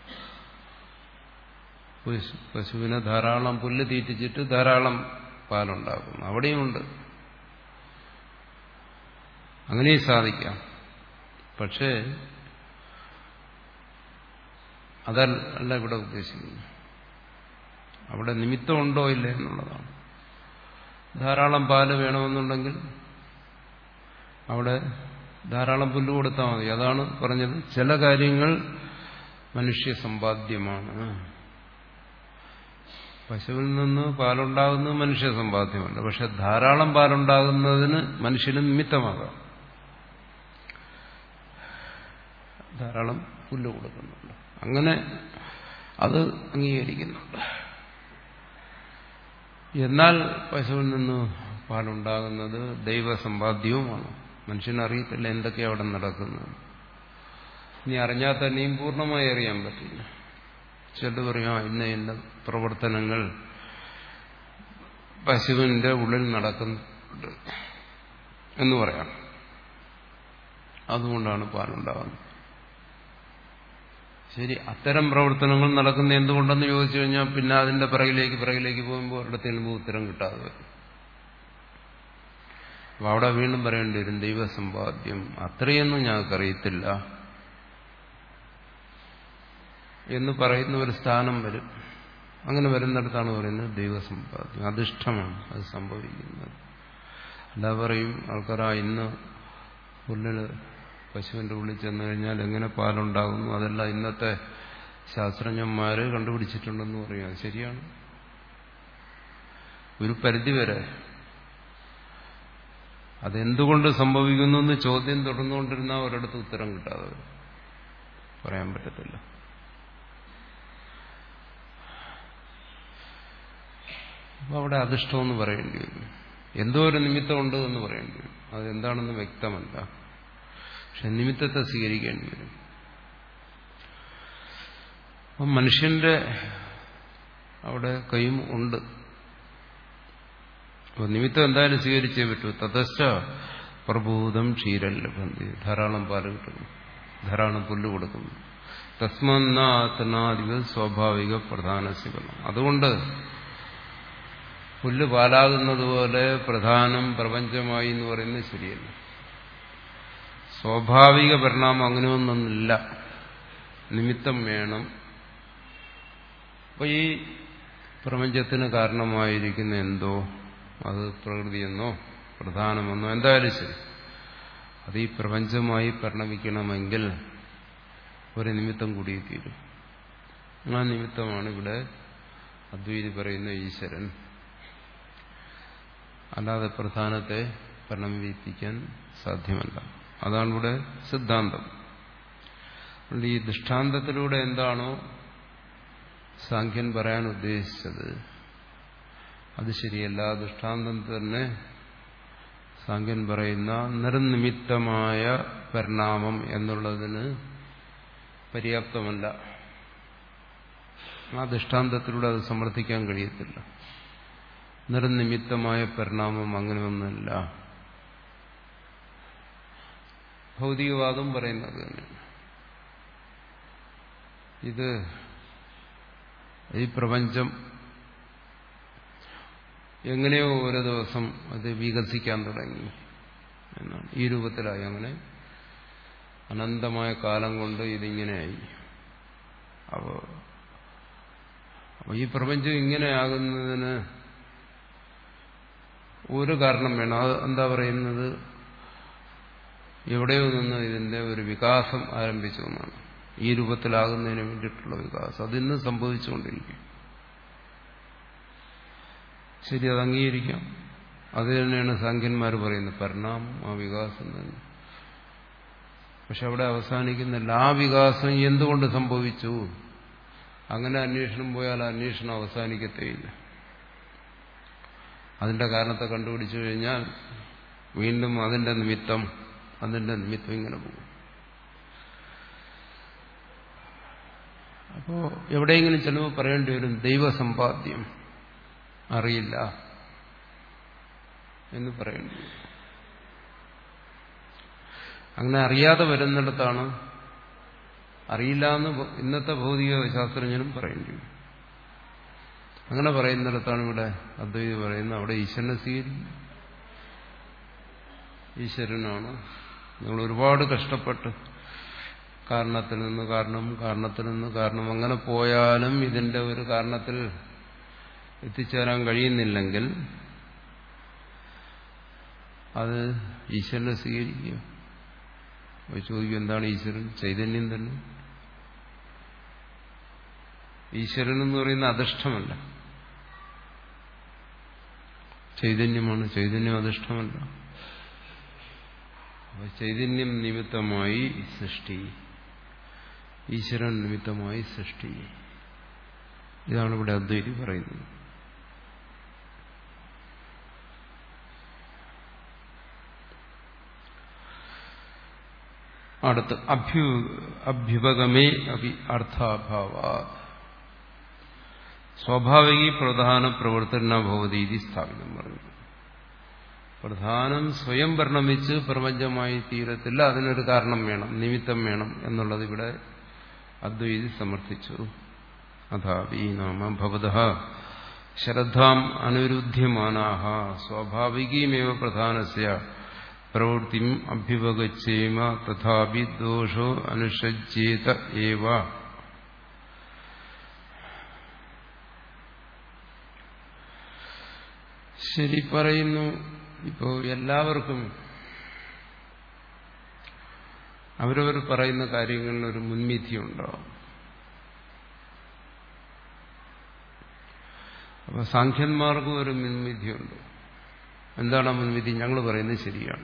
പശുവിനെ ധാരാളം പുല്ല് തീറ്റിച്ചിട്ട് ധാരാളം പാലുണ്ടാക്കുന്നു. അവിടെയുമുണ്ട്. അങ്ങനെയും സാധിക്കാം. പക്ഷേ അതല്ല ഇവിടെ ഉദ്ദേശിക്കുന്നത്. അവിടെ നിമിത്തമുണ്ടോ ഇല്ലേ എന്നുള്ളതാണ്. ധാരാളം പാല് വേണമെന്നുണ്ടെങ്കിൽ അവിടെ ധാരാളം പുല്ല് കൊടുത്താൽ മതി. അതാണ് പറഞ്ഞത്, ചില കാര്യങ്ങൾ മനുഷ്യ സമ്പാദ്യമാണ്. പശുവിൽ നിന്ന് പാലുണ്ടാകുന്നത് മനുഷ്യ സമ്പാദ്യമല്ല. പക്ഷെ ധാരാളം പാലുണ്ടാകുന്നതിന് മനുഷ്യന് നിമിത്തമാകാം. ധാരാളം പുല്ല് കൊടുക്കുന്നുണ്ട്. അങ്ങനെ അത് അംഗീകരിക്കുന്നുണ്ട്. എന്നാൽ പശുവിൽ നിന്ന് പാലുണ്ടാകുന്നത് ദൈവസമ്പാദ്യവുമാണ്. മനുഷ്യനറിയത്തില്ല എന്തൊക്കെയാണ് അവിടെ നടക്കുന്നത്. ഇനി അറിഞ്ഞാൽ തന്നെയും പൂർണ്ണമായി അറിയാൻ പറ്റില്ല. ചിലത് പറയാം, ഇന്ന ഇന്ന പ്രവർത്തനങ്ങൾ പശുവിന്റെ ഉള്ളിൽ നടക്കുന്നുണ്ട് എന്ന് പറയാം. അതുകൊണ്ടാണ് പാലുണ്ടാകുന്നത്. ശരി, അത്തരം പ്രവർത്തനങ്ങൾ നടക്കുന്ന എന്തുകൊണ്ടെന്ന് ചോദിച്ചു കഴിഞ്ഞാൽ പിന്നെ അതിന്റെ പിറകിലേക്ക് പിറകിലേക്ക് പോകുമ്പോൾ ഒരിടത്ത് ചെല്ലുമ്പോൾ ഉത്തരം കിട്ടാതെ വരും. അപ്പൊ അവിടെ വീണ്ടും പറയേണ്ടി വരും ദൈവസമ്പാദ്യം. അത്രയൊന്നും ഞങ്ങൾക്കറിയത്തില്ല എന്ന് പറയുന്ന ഒരു സ്ഥാനം വരും. അങ്ങനെ വരുന്നിടത്താണ് പറയുന്നത് ദൈവസമ്പാദ്യം. അധിഷ്ഠമാണ് അത് സംഭവിക്കുന്നത്. അല്ല പറയും ആൾക്കാർ, ആ ഇന്ന് പുല്ലില് പശുവിന്റെ ഉള്ളിൽ ചെന്നു കഴിഞ്ഞാൽ എങ്ങനെ പാലുണ്ടാകുന്നു, അതെല്ലാം ഇന്നത്തെ ശാസ്ത്രജ്ഞന്മാര് കണ്ടുപിടിച്ചിട്ടുണ്ടെന്ന് പറയാം. ശരിയാണ്, ഒരു പരിധിവരെ. അതെന്തുകൊണ്ട് സംഭവിക്കുന്നു എന്ന് ചോദ്യം തുടർന്നുകൊണ്ടിരുന്നാൽ ഒരിടത്ത് ഉത്തരം കിട്ടാതെ പറയാൻ പറ്റത്തില്ല. അപ്പൊ അവിടെ അധിഷ്ഠമെന്ന് പറയേണ്ടി വരും. എന്തോ ഒരു നിമിത്തമുണ്ട് എന്ന് പറയേണ്ടി വരും. അതെന്താണെന്ന് വ്യക്തമല്ല. പക്ഷെ നിമിത്തത്തെ സ്വീകരിക്കേണ്ടി വരും. അപ്പം മനുഷ്യന്റെ അവിടെ കൈയും ഉണ്ട്. അപ്പൊ നിമിത്തം എന്തായാലും സ്വീകരിച്ചേ പറ്റൂ. തതശ്ച പ്രഭൂതം ക്ഷീരം ലഭന്തി, ധാരാളം പാല് കിട്ടുന്നു, ധാരാളം പുല്ല് കൊടുക്കുന്നു. തസ്മന്നാത്നാദിവ സ്വാഭാവിക പ്രധാന ശിവനം. അതുകൊണ്ട് പുല്ല് പാലാകുന്നത് പോലെ പ്രധാനം പ്രപഞ്ചമായി എന്ന് പറയുന്നത് ശരിയല്ല. സ്വാഭാവിക പരിണാമം അങ്ങനെയൊന്നൊന്നില്ല, നിമിത്തം വേണം. അപ്പൊ ഈ പ്രപഞ്ചത്തിന് കാരണമായിരിക്കുന്ന എന്തോ, അത് പ്രകൃതിയെന്നോ പ്രധാനമെന്നോ എന്തായാലും ശരി, അത് ഈ പ്രപഞ്ചമായി പരിണമിക്കണമെങ്കിൽ ഒരു നിമിത്തം കൂടിയേ തീരും. ആ നിമിത്തമാണ് ഇവിടെ അദ്വൈതി പറയുന്ന ഈശ്വരൻ. അല്ലാതെ പ്രധാനത്തെ പരിണമിപ്പിക്കാൻ സാധ്യമല്ല. അതാണ് ഇവിടെ സിദ്ധാന്തം. ഈ ദൃഷ്ടാന്തത്തിലൂടെ എന്താണോ സാഖ്യൻ പറയാൻ ഉദ്ദേശിച്ചത് അത് ശരിയല്ല. ദൃഷ്ടാന്തം തന്നെ സാഖ്യൻ പറയുന്ന നിർനിമിത്തമായ പരിണാമം എന്നുള്ളതിന് പര്യാപ്തമല്ല. ആ ദൃഷ്ടാന്തത്തിലൂടെ അത് സമർത്ഥിക്കാൻ കഴിയത്തില്ല. നിർനിമിത്തമായ പരിണാമം അങ്ങനെയൊന്നുമില്ല. ഭൗതികവാദം പറയുന്നത് തന്നെയാണ്. ഇത് ഈ പ്രപഞ്ചം എങ്ങനെയോ ഒരു ദിവസം അത് വികസിക്കാൻ തുടങ്ങി എന്നാണ്. ഈ രൂപത്തിലായി. അങ്ങനെ അനന്തമായ കാലം കൊണ്ട് ഇതിങ്ങനെയായി. അപ്പോ ഈ പ്രപഞ്ചം ഇങ്ങനെയാകുന്നതിന് ഒരു കാരണം വേണം. അത് എന്താ പറയുന്നത്? എവിടെയോ നിന്ന് ഇതിന്റെ ഒരു വികാസം ആരംഭിച്ചു എന്നാണ്. ഈ രൂപത്തിലാകുന്നതിന് വേണ്ടിയിട്ടുള്ള വികാസം അതിന്ന് സംഭവിച്ചുകൊണ്ടിരിക്കും. ശരി, അത് അംഗീകരിക്കാം. അത് തന്നെയാണ് സാഖ്യന്മാർ പറയുന്നത്, പരിണാമം, ആ വികാസം തന്നെ. പക്ഷെ അവിടെ അവസാനിക്കുന്നില്ല. ആ വികാസം എന്തുകൊണ്ട് സംഭവിച്ചു? അങ്ങനെ അന്വേഷണം പോയാൽ അന്വേഷണം അവസാനിക്കത്തേയില്ല. അതിന്റെ കാരണത്തെ കണ്ടുപിടിച്ചു കഴിഞ്ഞാൽ വീണ്ടും അതിന്റെ നിമിത്തം അതിന്റെ നിമിത്തം ഇങ്ങനെ പോകും. അപ്പോ എവിടെയെങ്കിലും ചിലപ്പോൾ പറയേണ്ടി വരും ദൈവസമ്പാദ്യം, അറിയില്ല എന്ന് പറയേണ്ടി വരും. അങ്ങനെ അറിയാതെ വരുന്നിടത്താണ് അറിയില്ല എന്ന് ഇന്നത്തെ ഭൗതിക ശാസ്ത്രജ്ഞനും പറയേണ്ടി വരും. അങ്ങനെ പറയുന്നിടത്താണ് ഇവിടെ അദ്വൈതി പറയുന്നത് അവിടെ ഈശ്വരനെ സ്വീകരിക്കും. ഈശ്വരനാണ്. നിങ്ങൾ ഒരുപാട് കഷ്ടപ്പെട്ട് കാരണത്തിൽ നിന്ന് കാരണം, കാരണത്തിൽ നിന്ന് കാരണം, അങ്ങനെ പോയാലും ഇതിന്റെ ഒരു കാരണത്തിൽ എത്തിച്ചേരാൻ കഴിയുന്നില്ലെങ്കിൽ അത് ഈശ്വരനെ സ്വീകരിക്കുക. ചോദിക്കും, എന്താണ് ഈശ്വരൻ? ചൈതന്യം തന്നെ. ഈശ്വരൻ എന്ന് പറയുന്ന അധിഷ്ഠമല്ല, ചൈതന്യമാണ്. ചൈതന്യം അധിഷ്ഠമല്ല. അപ്പൊ ചൈതന്യം നിമിത്തമായി സൃഷ്ടി, ഈശ്വരൻ നിമിത്തമായി സൃഷ്ടി. ഇതാണ് ഇവിടെ അദ്വൈതി പറയുന്നത്. അടുത്ത് അഭ്യു അഭ്യുപഗമേ അഭി അർത്ഥാഭാവ സ്വാഭാവിക പ്രധാന പ്രവർത്തന ഭവതീതി സ്ഥാപിതം പറഞ്ഞു. പ്രധാനം സ്വയം പരിണമിച്ച് പ്രപഞ്ചമായി തീരത്തില്ല, അതിനൊരു കാരണം വേണം, നിമിത്തം വേണം എന്നുള്ളത് ഇവിടെ അദ്വൈതി സമർത്ഥിച്ചു. അഥാപി നാമ ഭവതഃ ശ്രദ്ധാം അനുരുദ്ധ്യമാനാഃ സ്വാഭാവികീമേവ പ്രധാനസ്യ പ്രവൃത്തിം അഭ്യുപഗച്ഛേമ തഥാപി ദോഷോ അനുഷജ്യേത ഏവ. ശരി പറയുന്നു. ഇപ്പോ എല്ലാവർക്കും അവരവർ പറയുന്ന കാര്യങ്ങളിൽ ഒരു മുൻവിധിയുണ്ടാവും. അപ്പൊ സാഖ്യന്മാർക്കും ഒരു മുൻവിധിയുണ്ട്. എന്താണ് ആ മുൻവിധി? ഞങ്ങൾ പറയുന്നത് ശരിയാണ്.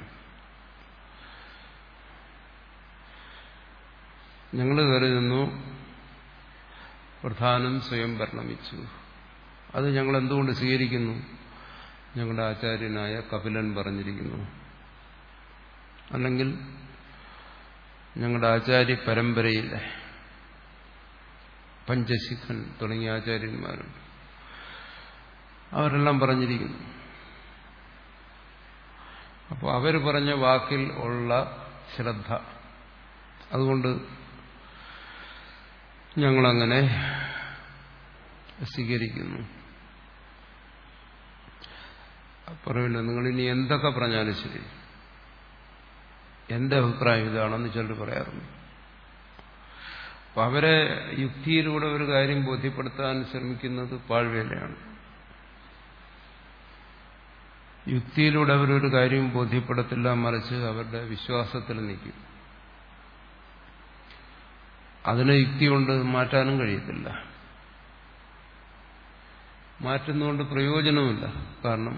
ഞങ്ങൾ കരുതുന്നു പ്രധാനം സ്വയം പരിണമിച്ചു. അത് ഞങ്ങൾ എന്തുകൊണ്ട് സ്വീകരിക്കുന്നു? ഞങ്ങളുടെ ആചാര്യനായ കപിലൻ പറഞ്ഞിരിക്കുന്നു, അല്ലെങ്കിൽ ഞങ്ങളുടെ ആചാര്യ പരമ്പരയിലെ പഞ്ചശിഖൻ തുടങ്ങിയ ആചാര്യന്മാരുണ്ട്, അവരെല്ലാം പറഞ്ഞിരിക്കുന്നു. അപ്പോൾ അവർ പറഞ്ഞ വാക്കിൽ ഉള്ള ശ്രദ്ധ, അതുകൊണ്ട് ഞങ്ങളങ്ങനെ സ്വീകരിക്കുന്നു. പറയില്ല, നിങ്ങളിനി എന്തൊക്കെ പറഞ്ഞാലും ശരി, എന്റെ അഭിപ്രായം ഇതാണെന്ന് ചിലർ പറയാറുണ്ട്. അപ്പൊ അവരെ യുക്തിയിലൂടെ ഒരു കാര്യം ബോധ്യപ്പെടുത്താൻ ശ്രമിക്കുന്നത് പാഴ്വേലയാണ്. യുക്തിയിലൂടെ അവരൊരു കാര്യം ബോധ്യപ്പെടത്തില്ല, മറിച്ച് അവരുടെ വിശ്വാസത്തിൽ നിൽക്കും. അതിനെ യുക്തി കൊണ്ട് മാറ്റാനും കഴിയത്തില്ല. മാറ്റുന്നതുകൊണ്ട് പ്രയോജനമില്ല. കാരണം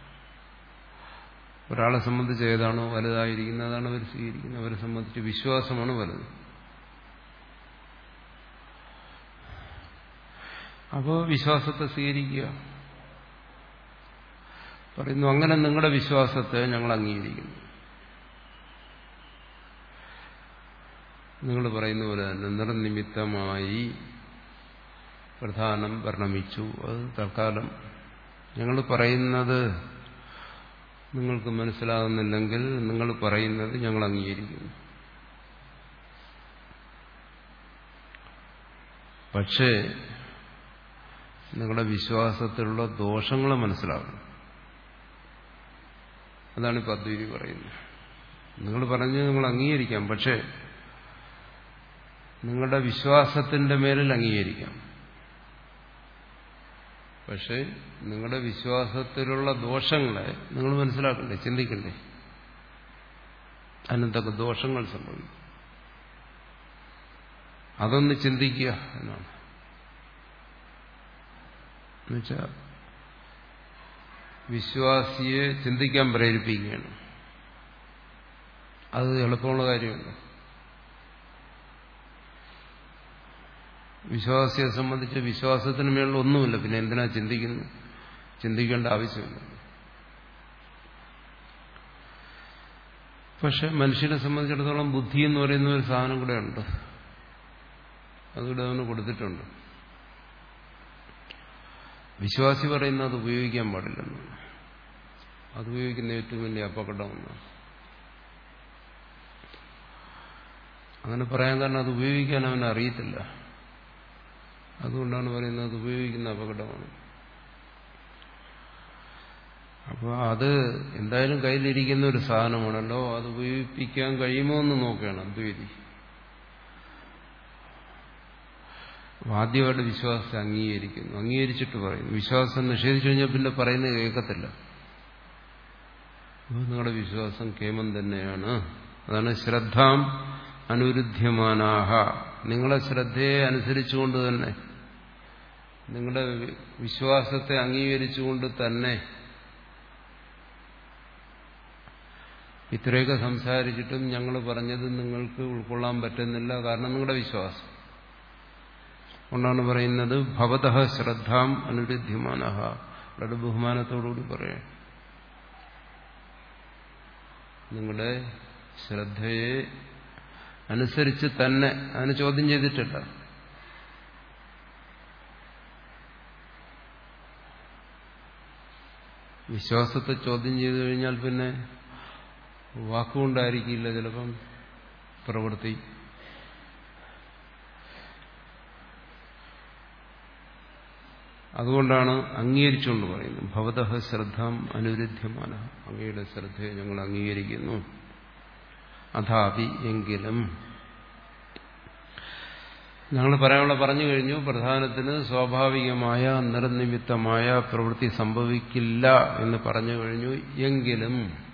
ഒരാളെ സംബന്ധിച്ച് ഏതാണോ വലുതായിരിക്കുന്നത് അതാണ് അവർ സ്വീകരിക്കുന്നത്. അവരെ സംബന്ധിച്ച് വിശ്വാസമാണ് വലുത്. അപ്പോൾ വിശ്വാസത്തെ സ്വീകരിക്കുക. പറയുന്നു, അങ്ങനെ നിങ്ങളുടെ വിശ്വാസത്തെ ഞങ്ങൾ അംഗീകരിക്കുന്നു. നിങ്ങൾ പറയുന്ന പോലെ തന്നെ നിർനിമിത്തമായി പ്രധാനം പരിണമിച്ചു. അത് തൽക്കാലം ഞങ്ങൾ പറയുന്നത് നിങ്ങൾക്ക് മനസ്സിലാകുന്നില്ലെങ്കിൽ നിങ്ങൾ പറയുന്നത് ഞങ്ങൾ അംഗീകരിക്കുന്നു. പക്ഷേ നിങ്ങളുടെ വിശ്വാസത്തിലുള്ള ദോഷങ്ങൾ മനസ്സിലാക്കണം. അതാണ് ഇപ്പം അദ്വൈതി പറയുന്നത്. നിങ്ങൾ പറഞ്ഞ് നിങ്ങൾ അംഗീകരിക്കാം, പക്ഷേ നിങ്ങളുടെ വിശ്വാസത്തിന്റെ മേലിൽ അംഗീകരിക്കാം. പക്ഷെ നിങ്ങളുടെ വിശ്വാസത്തിലുള്ള ദോഷങ്ങളെ നിങ്ങൾ മനസ്സിലാക്കണ്ടേ, ചിന്തിക്കണ്ടേ, അതിനെന്തൊക്കെ ദോഷങ്ങൾ സംഭവിക്കും അതൊന്ന് ചിന്തിക്കുക എന്നാണ്. എന്നുവെച്ചാൽ വിശ്വാസിയെ ചിന്തിക്കാൻ പ്രേരിപ്പിക്കുകയാണ്. അത് എളുപ്പമുള്ള കാര്യമല്ല. വിശ്വാസിയെ സംബന്ധിച്ച് വിശ്വാസത്തിന് മേളിൽ ഒന്നുമില്ല, പിന്നെ എന്തിനാ ചിന്തിക്കുന്നു? ചിന്തിക്കേണ്ട ആവശ്യമില്ല. പക്ഷെ മനുഷ്യനെ സംബന്ധിച്ചിടത്തോളം ബുദ്ധി എന്ന് പറയുന്ന ഒരു സാധനം കൂടെ ഉണ്ട്. അതുകൂടെ അവന് കൊടുത്തിട്ടുണ്ട്. വിശ്വാസി പറയുന്നത് അത് ഉപയോഗിക്കാൻ പാടില്ലെന്ന്. അത് ഉപയോഗിക്കുന്ന ഏറ്റവും വലിയ അപകടമെന്നാണ്. അങ്ങനെ പറയാൻ കാരണം അത് ഉപയോഗിക്കാൻ അവന് അറിയത്തില്ല. അതുകൊണ്ടാണ് പറയുന്നത് അത് ഉപയോഗിക്കുന്ന അപകടമാണ്. അപ്പോൾ അത് എന്തായാലും കയ്യിലിരിക്കുന്ന ഒരു സാധനമാണല്ലോ, അത് ഉപയോഗിപ്പിക്കാൻ കഴിയുമോ എന്ന് നോക്കുകയാണ് അദ്വൈതി. ആദ്യമായിട്ട് വിശ്വാസത്തെ അംഗീകരിക്കുന്നു. അംഗീകരിച്ചിട്ട് പറയുന്നു. വിശ്വാസം നിഷേധിച്ചു കഴിഞ്ഞാൽ പിന്നെ പറയുന്നത് കേൾക്കത്തില്ല. അപ്പോൾ നിങ്ങളുടെ വിശ്വാസം കേമം തന്നെയാണ്. അതാണ് ശ്രദ്ധാം അനുരുദ്ധ്യമാനാഹ. നിങ്ങളെ ശ്രദ്ധയെ അനുസരിച്ചുകൊണ്ട് തന്നെ, നിങ്ങളുടെ വിശ്വാസത്തെ അംഗീകരിച്ചുകൊണ്ട് തന്നെ ഇത്രയൊക്കെ സംസാരിച്ചിട്ടും ഞങ്ങൾ പറഞ്ഞത് നിങ്ങൾക്ക് ഉൾക്കൊള്ളാൻ പറ്റുന്നില്ല. കാരണം നിങ്ങളുടെ വിശ്വാസം കൊണ്ടാണ് പറയുന്നത്. ഭവതഃ ശ്രദ്ധാം അനുരുദ്ധ്യമാനഃ. വളരെ ബഹുമാനത്തോടുകൂടി പറയാം. നിങ്ങളുടെ ശ്രദ്ധയെ അനുസരിച്ച് തന്നെ, അതിന് ചോദ്യം ചെയ്തിട്ടില്ല. വിശ്വാസത്തെ ചോദ്യം ചെയ്തു കഴിഞ്ഞാൽ പിന്നെ വാക്കുകൊണ്ടായിരിക്കില്ല ചിലപ്പം പ്രവൃത്തി. അതുകൊണ്ടാണ് അംഗീകരിച്ചുകൊണ്ട് പറയുന്നത്. ഭവതഃ ശ്രദ്ധാം അനുരുദ്ധ്യമാന. അങ്ങയുടെ ശ്രദ്ധയെ ഞങ്ങൾ അംഗീകരിക്കുന്നു. അഥാപി എങ്കിലും ഞങ്ങൾ പറയാനുള്ള പറഞ്ഞു കഴിഞ്ഞു. പ്രധാനത്തിന് സ്വാഭാവികമായ നിർനിമിത്തമായ പ്രവൃത്തി സംഭവിക്കില്ല എന്ന് പറഞ്ഞു കഴിഞ്ഞു. എങ്കിലും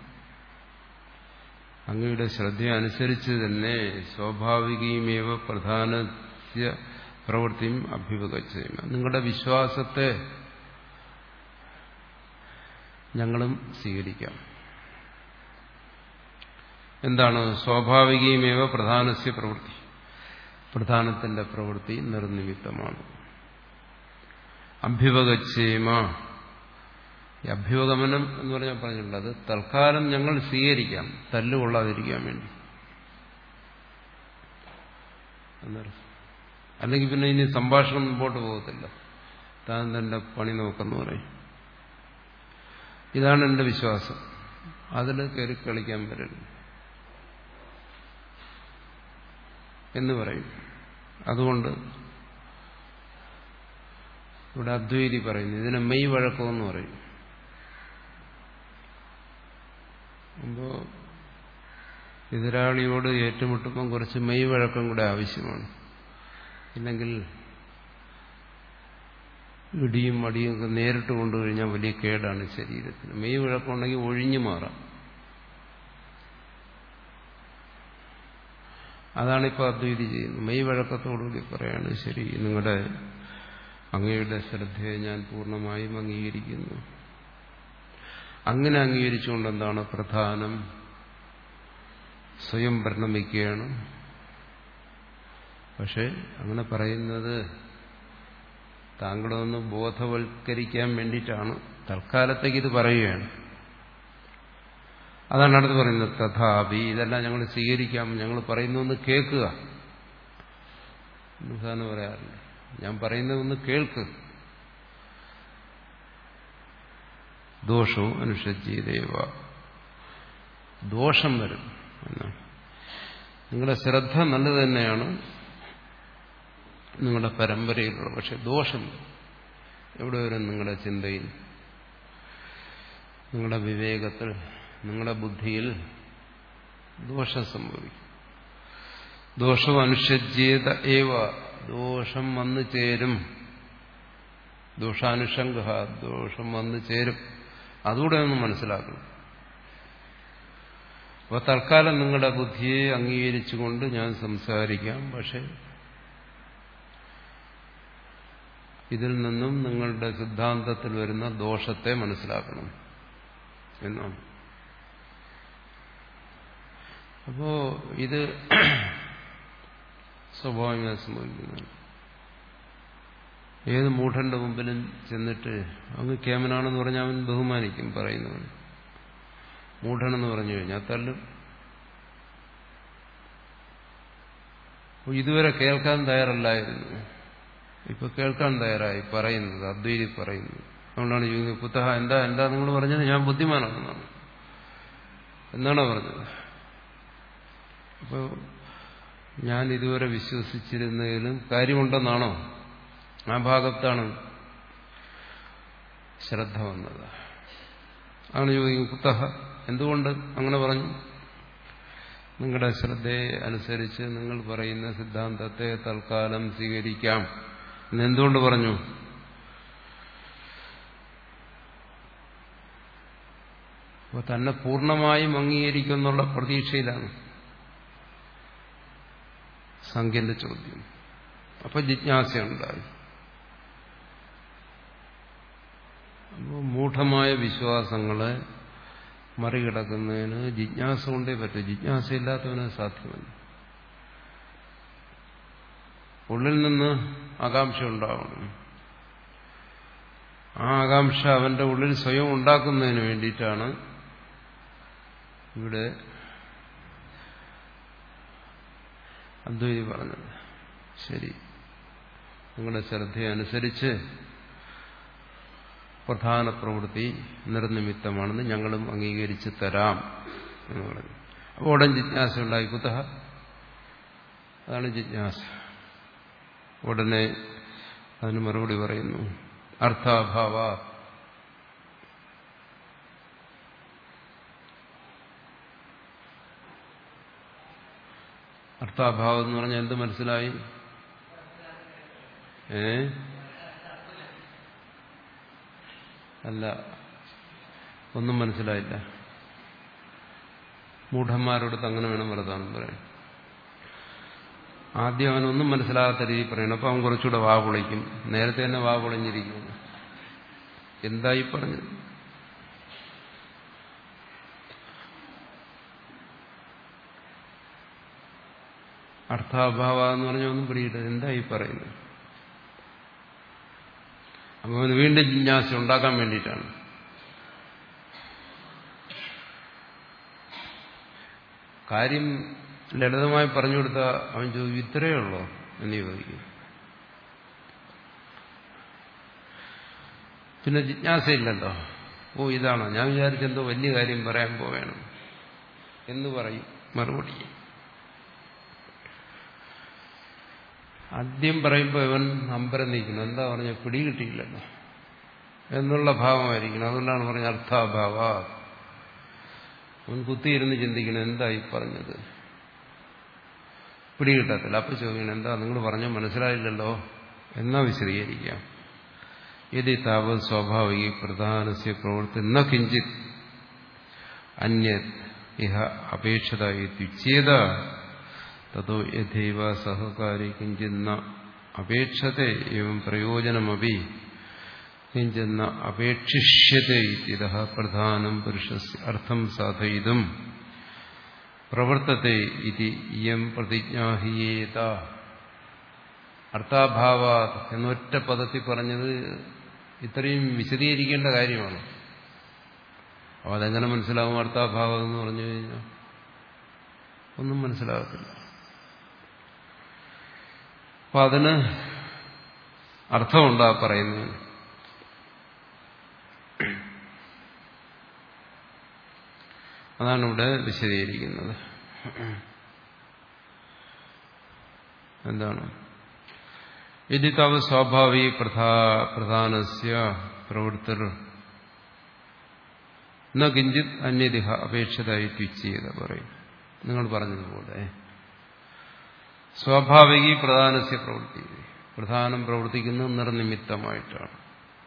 അങ്ങയുടെ ശ്രദ്ധയെ അനുസരിച്ച് തന്നെ സ്വാഭാവികമേവ പ്രധാനസ്യ പ്രവൃത്തിയും അഭ്യുപഗച്ഛേമ. നിങ്ങളുടെ വിശ്വാസത്തെ ഞങ്ങളും സ്വീകരിക്കാം. എന്താണ് സ്വാഭാവികമേവ പ്രധാനസ്യ പ്രവൃത്തി? പ്രധാനത്തിന്റെ പ്രവൃത്തി നിർനിമിത്തമാണ്. അഭ്യുപഗച്ഛേമ. ഈ അഭ്യുപഗമനം എന്ന് പറഞ്ഞാൽ പറഞ്ഞിട്ടുണ്ട്, അത് തൽക്കാലം ഞങ്ങൾ സ്വീകരിക്കാം, തല്ലുകൊള്ളാതിരിക്കാൻ വേണ്ടി. അല്ലെങ്കിൽ പിന്നെ ഇനി സംഭാഷണം മുമ്പോട്ട് പോകത്തില്ല. താൻ തന്റെ പണി നോക്കെന്ന് പറയും. ഇതാണ് എന്റെ വിശ്വാസം, അതിൽ കയറി കളിക്കാൻ വരരുത് എന്ന് പറയും. അതുകൊണ്ട് ഇവിടെ അദ്വൈതി പറയുന്നു ഇതിനെ മെയ് വഴക്കമെന്ന് പറയും. അപ്പോ എതിരാളിയോട് ഏറ്റുമുട്ടുമ്പം കുറച്ച് മെയ് വഴക്കം കൂടെ ആവശ്യമാണ്. ഇല്ലെങ്കിൽ ഇടിയും മടിയും ഒക്കെ നേരിട്ട് കൊണ്ടുകഴിഞ്ഞാൽ വലിയ കേടാണ് ശരീരത്തിന്. മെയ് വഴക്കമുണ്ടെങ്കിൽ ഒഴിഞ്ഞു മാറാം. അതാണിപ്പോൾ അദ്വൈതി ചെയ്യുന്നത്. മെയ് വഴക്കത്തോടുകൂടി പറയാണ്, ശരി, നിങ്ങളുടെ അങ്ങയുടെ ശ്രദ്ധയെ ഞാൻ പൂർണ്ണമായും അംഗീകരിക്കുന്നു. അങ്ങനെ അംഗീകരിച്ചുകൊണ്ട് എന്താണ് പ്രധാനം? സ്വയം പരിണമിക്കുകയാണ്. പക്ഷെ അങ്ങനെ പറയുന്നത് താങ്കളെ ഒന്ന് ബോധവൽക്കരിക്കാൻ വേണ്ടിയിട്ടാണ്. തൽക്കാലത്തേക്ക് ഇത് പറയുകയാണ്. അതാണ് അടുത്ത് പറയുന്നത്. തഥാപി, ഇതെല്ലാം ഞങ്ങൾ സ്വീകരിക്കാം, ഞങ്ങൾ പറയുന്നൊന്ന് കേൾക്കുക. സാധാരണ പറയാറുണ്ട്, ഞാൻ പറയുന്നതൊന്ന് കേൾക്ക്. ദോഷവും അനുഷജ്യദേവ, ദോഷം വരും എന്നാണ്. നിങ്ങളുടെ ശ്രദ്ധ നല്ലത് തന്നെയാണ് നിങ്ങളുടെ പരമ്പരയിലുള്ള, പക്ഷെ ദോഷം എവിടെ വരും? നിങ്ങളുടെ ചിന്തയിൽ, നിങ്ങളുടെ വിവേകത്തിൽ, നിങ്ങളുടെ ബുദ്ധിയിൽ ദോഷം സംഭവിക്കും. ദോഷം അനുഷജ്യേത ഏവ, ദോഷം വന്നു ചേരും. ദോഷാനുഷംഗ, ദോഷം വന്നു ചേരും. അതുകൂടെ ഒന്ന് മനസ്സിലാക്കണം. അപ്പോൾ തൽക്കാലം നിങ്ങളുടെ ബുദ്ധിയെ അംഗീകരിച്ചുകൊണ്ട് ഞാൻ സംസാരിക്കാം, പക്ഷെ ഇതിൽ നിന്നും നിങ്ങളുടെ സിദ്ധാന്തത്തിൽ വരുന്ന ദോഷത്തെ മനസ്സിലാക്കണം എന്നാണ്. അപ്പോ ഇത് സ്വാഭാവികമായി സംഭവിക്കുന്നതാണ്. ഏത് മൂഢന്റെ മുമ്പിലും ചെന്നിട്ട് അങ്ങ് കേമനാണെന്ന് പറഞ്ഞാൽ അവൻ ബഹുമാനിക്കും പറയുന്നവൻ. മൂഢനെന്ന് പറഞ്ഞു കഴിഞ്ഞാൽ തല്ലും. ഇതുവരെ കേൾക്കാൻ തയ്യാറല്ലായിരുന്നു, ഇപ്പൊ കേൾക്കാൻ തയ്യാറായി പറയുന്നത്, അദ്വൈതി പറയുന്നത്. അതുകൊണ്ടാണ് ചോദിക്കുന്നത്, പുത്തഹ എന്താ എന്താ നിങ്ങൾ പറഞ്ഞത്? ഞാൻ ബുദ്ധിമാനാണെന്നാണ് എന്നാണോ പറഞ്ഞത്? അപ്പോൾ ഞാൻ ഇതുവരെ വിശ്വസിച്ചിരുന്നതിലും കാര്യമുണ്ടെന്നാണോ? ആ ഭാഗത്താണ് ശ്രദ്ധ വന്നത്. ആണ് ചോദിക്കും, പുത്തഹ എന്തുകൊണ്ട് അങ്ങനെ പറഞ്ഞു? നിങ്ങളുടെ ശ്രദ്ധയെ അനുസരിച്ച് നിങ്ങൾ പറയുന്ന സിദ്ധാന്തത്തെ തൽക്കാലം സ്വീകരിക്കാം എന്നെന്തുകൊണ്ട് പറഞ്ഞു? അപ്പോൾ തന്നെ പൂർണ്ണമായും അംഗീകരിക്കുന്നുള്ള പ്രതീക്ഷയിലാണ് സംഖ്യന്റെ ചോദ്യം. അപ്പൊ ജിജ്ഞാസയുണ്ടായി. അപ്പോൾ മൂഢമായ വിശ്വാസങ്ങളെ മറികടക്കുന്നതിന് ജിജ്ഞാസ കൊണ്ടേ പറ്റും. ജിജ്ഞാസയില്ലാത്തവന് സാധ്യമല്ല. ഉള്ളിൽ നിന്ന് ആകാംക്ഷ ഉണ്ടാവണം. ആ ആകാംക്ഷ അവന്റെ ഉള്ളിൽ സ്വയം ഉണ്ടാക്കുന്നതിന് വേണ്ടിയിട്ടാണ് ഇവിടെ അദ്വൈതി പറഞ്ഞത്. ശരി, നിങ്ങളുടെ ശ്രദ്ധയനുസരിച്ച് പ്രധാന പ്രവൃത്തി നിർനിമിത്തമാണെന്ന് ഞങ്ങളും അംഗീകരിച്ച് തരാം എന്ന് പറഞ്ഞു. അപ്പോൾ ഉടൻ ജിജ്ഞാസ ഉണ്ടായി. കുതഹ, അതാണ് ജിജ്ഞാസ. ഉടനെ അതിന് മറുപടി പറയുന്നു, അർത്ഥാഭാവ. അർത്ഥാഭാവം എന്ന് പറഞ്ഞാൽ എന്ത് മനസ്സിലായി? ഏ അല്ല, ഒന്നും മനസ്സിലായില്ല. മൂഢന്മാരോടത്ത് അങ്ങനെ വേണം വരതാണെന്ന് പറയാൻ. ആദ്യം അവനൊന്നും മനസ്സിലാകാത്ത രീതി പറയണം. അപ്പൊ അവൻ കുറച്ചുകൂടെ വാ പൊളിക്കും. നേരത്തെ തന്നെ വാ പൊളിഞ്ഞിരിക്കുന്നു. എന്തായി പറഞ്ഞത്? അർത്ഥാഭാവ എന്ന് പറഞ്ഞാൽ ഒന്നും പിടിയില്ല. എന്തായി പറയുന്നത്? അപ്പൊ അവന് വീണ്ടും ജിജ്ഞാസ ഉണ്ടാക്കാൻ വേണ്ടിയിട്ടാണ്. കാര്യം ലളിതമായി പറഞ്ഞു കൊടുത്താൽ അവൻ ചോദിക്കും, ഇത്രയേ ഉള്ളോ എന്ന് ചോദിക്കും. പിന്നെ ജിജ്ഞാസയില്ലല്ലോ. ഓ, ഇതാണോ? ഞാൻ വിചാരിച്ചെന്തോ വലിയ കാര്യം പറയാൻ പോവേണം എന്ന് പറയും മറുപടി. ആദ്യം പറയുമ്പോൾ ഇവൻ അമ്പരം നീക്കണം. എന്താ പറഞ്ഞ പിടി കിട്ടിയില്ലല്ലോ എന്നുള്ള ഭാവമായിരിക്കണം. അതുകൊണ്ടാണ് പറഞ്ഞ അർത്ഥാഭാവ. അവൻ കുത്തിയിരുന്ന് ചിന്തിക്കണം, എന്തായി പറഞ്ഞത്, പിടികിട്ടത്തില്ല. അപ്പൊ ചോദിക്കണം, എന്താ നിങ്ങൾ പറഞ്ഞ മനസ്സിലായില്ലല്ലോ, എന്നാ വിശദീകരിക്കാം. യദി താവത് സ്വാഭാവിക പ്രധാനസ്യ പ്രവൃത്തി ന കിഞ്ചിത് അന്യത് ഇഹ അപേക്ഷത ഇത്യുച്യേത തതോ യഥൈവ സഹകാരി കിഞ്ചിത് ന അപേക്ഷത്തെ എവം പ്രയോജനമപി കിഞ്ചിത് ന അപേക്ഷിഷ്യത്തെ ഇത്യതഃ പ്രധാനം പുരുഷസ്യ അർത്ഥം സാധയിതും പ്രവർത്തത്തെ ഇതി ഇയം പ്രതിജ്ഞാഹിയേത. അർത്ഥാഭാവാത് എന്നൊറ്റ പദത്തിൽ പറഞ്ഞത് ഇത്രയും വിശദീകരിക്കേണ്ട കാര്യമാണ്. അപ്പോൾ അതെങ്ങനെ മനസ്സിലാവും? അർത്ഥാഭാവം എന്ന് പറഞ്ഞു കഴിഞ്ഞാൽ ഒന്നും മനസ്സിലാകത്തില്ല. അപ്പൊ അതിന് അർത്ഥമുണ്ടാ പറയുന്നതിന്. അതാണ് ഇവിടെ വിശദീകരിക്കുന്നത്. എന്താണ്? യദി താവ സ്വാഭാവിക പ്രധാനസ്യ പ്രവൃത്തിർ ന കിഞ്ചിത് അന്യതിഹ അപേക്ഷതായി തുച്ഛീയത പറയും. നിങ്ങൾ പറഞ്ഞതുപോലെ സ്വാഭാവിക പ്രധാനസ്യ പ്രവൃത്തി, പ്രധാനം പ്രവർത്തിക്കുന്നത് നിർനിമിത്തമായിട്ടാണ്.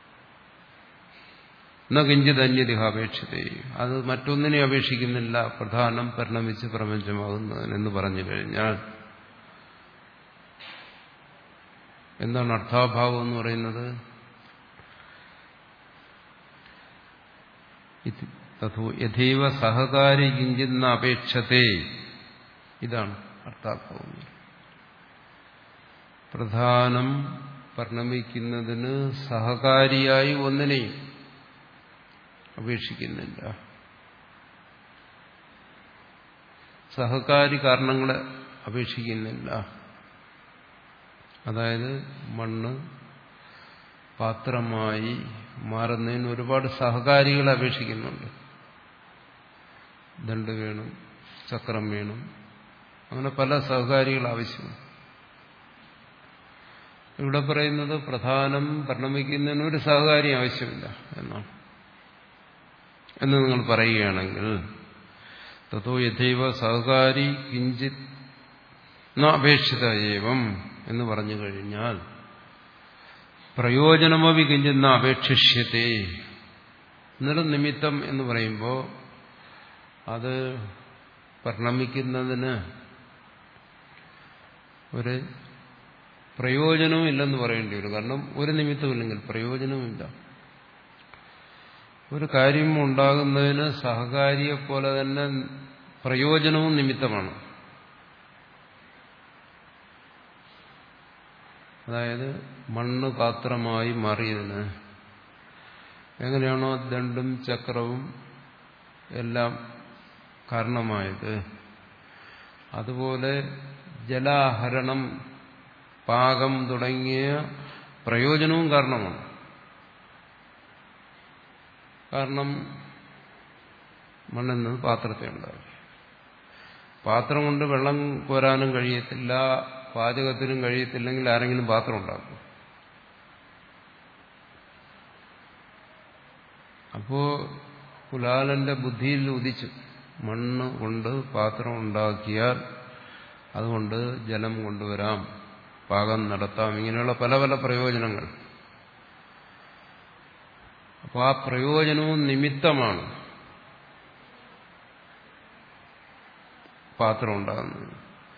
ന കിഞ്ചിത് അന്യതിഹ അപേക്ഷതേ, അത് മറ്റൊന്നിനെ അപേക്ഷിക്കുന്നില്ല പ്രധാനം പരിണമിച്ച് പ്രപഞ്ചമാകുന്നതെന്ന് പറഞ്ഞു കഴിഞ്ഞാൽ എന്താണ് അർത്ഥാഭാവം എന്ന് പറയുന്നത്? യഥൈവ സഹകാരി കിഞ്ചിന്ന അപേക്ഷത്തെ, ഇതാണ് അർത്ഥാഭാവം. പ്രധാനം പരിണമിക്കുന്നതിന് സഹകാരിയായി ഒന്നിനെയും അപേക്ഷിക്കുന്നില്ല. സഹകാരി കാരണങ്ങളെ അപേക്ഷിക്കുന്നില്ല. അതായത് മണ്ണ് പാത്രമായി മാറുന്നതിന് ഒരുപാട് സഹകാരികളെ അപേക്ഷിക്കുന്നുണ്ട്. ദണ്ഡ് വേണം, ചക്രം വേണം, അങ്ങനെ പല സഹകാരികൾ ആവശ്യമാണ്. ഇവിടെ പറയുന്നത് പ്രധാനം പരിണമിക്കുന്നതിന് ഒരു സഹകാരി ആവശ്യമില്ല എന്നാണ്. എന്ന് നിങ്ങൾ പറയുകയാണെങ്കിൽ തതോ യഥൈവ സഹകാരി കിഞ്ചിത് ന അപേക്ഷിത ഏവം എന്ന് പറഞ്ഞു കഴിഞ്ഞാൽ പ്രയോജനമവി കിഞ്ചിന്ന അപേക്ഷിഷ്യത്തെ. നിർനിമിത്തം എന്ന് പറയുമ്പോൾ അത് പരിണമിക്കുന്നതിന് ഒരു പ്രയോജനവും ഇല്ലെന്ന് പറയേണ്ടി വരും. കാരണം ഒരു നിമിത്തമില്ലെങ്കിൽ പ്രയോജനവുമില്ല. ഒരു കാര്യം ഉണ്ടാകുന്നതിന് സഹകാരിയെപ്പോലെ തന്നെ പ്രയോജനവും നിമിത്തമാണ്. അതായത് മണ്ണ് പാത്രമായി മാറിയതിന് എങ്ങനെയാണോ ദണ്ഡും ചക്രവും എല്ലാം കാരണമായത്, അതുപോലെ ജലാഹരണം, പാകം തുടങ്ങിയ പ്രയോജനവും കാരണമാണ്. കാരണം മണ്ണിൽ നിന്ന് പാത്രത്തെ ഉണ്ടാക്കി. പാത്രം കൊണ്ട് വെള്ളം കോരാനും കഴിയത്തില്ല, പാചകത്തിനും കഴിയത്തില്ലെങ്കിൽ ആരെങ്കിലും പാത്രം ഉണ്ടാക്കും. അപ്പോ കുലാലന്റെ ബുദ്ധിയിൽ ഉദിച്ചു, മണ്ണ് കൊണ്ട് പാത്രം ഉണ്ടാക്കിയാൽ അതുകൊണ്ട് ജലം കൊണ്ടുവരാം, പാകം നടത്താം, ഇങ്ങനെയുള്ള പല പല പ്രയോജനങ്ങൾ. അപ്പോൾ ആ പ്രയോജനവും നിമിത്തമാണ് പാത്രം ഉണ്ടാകുന്നത്.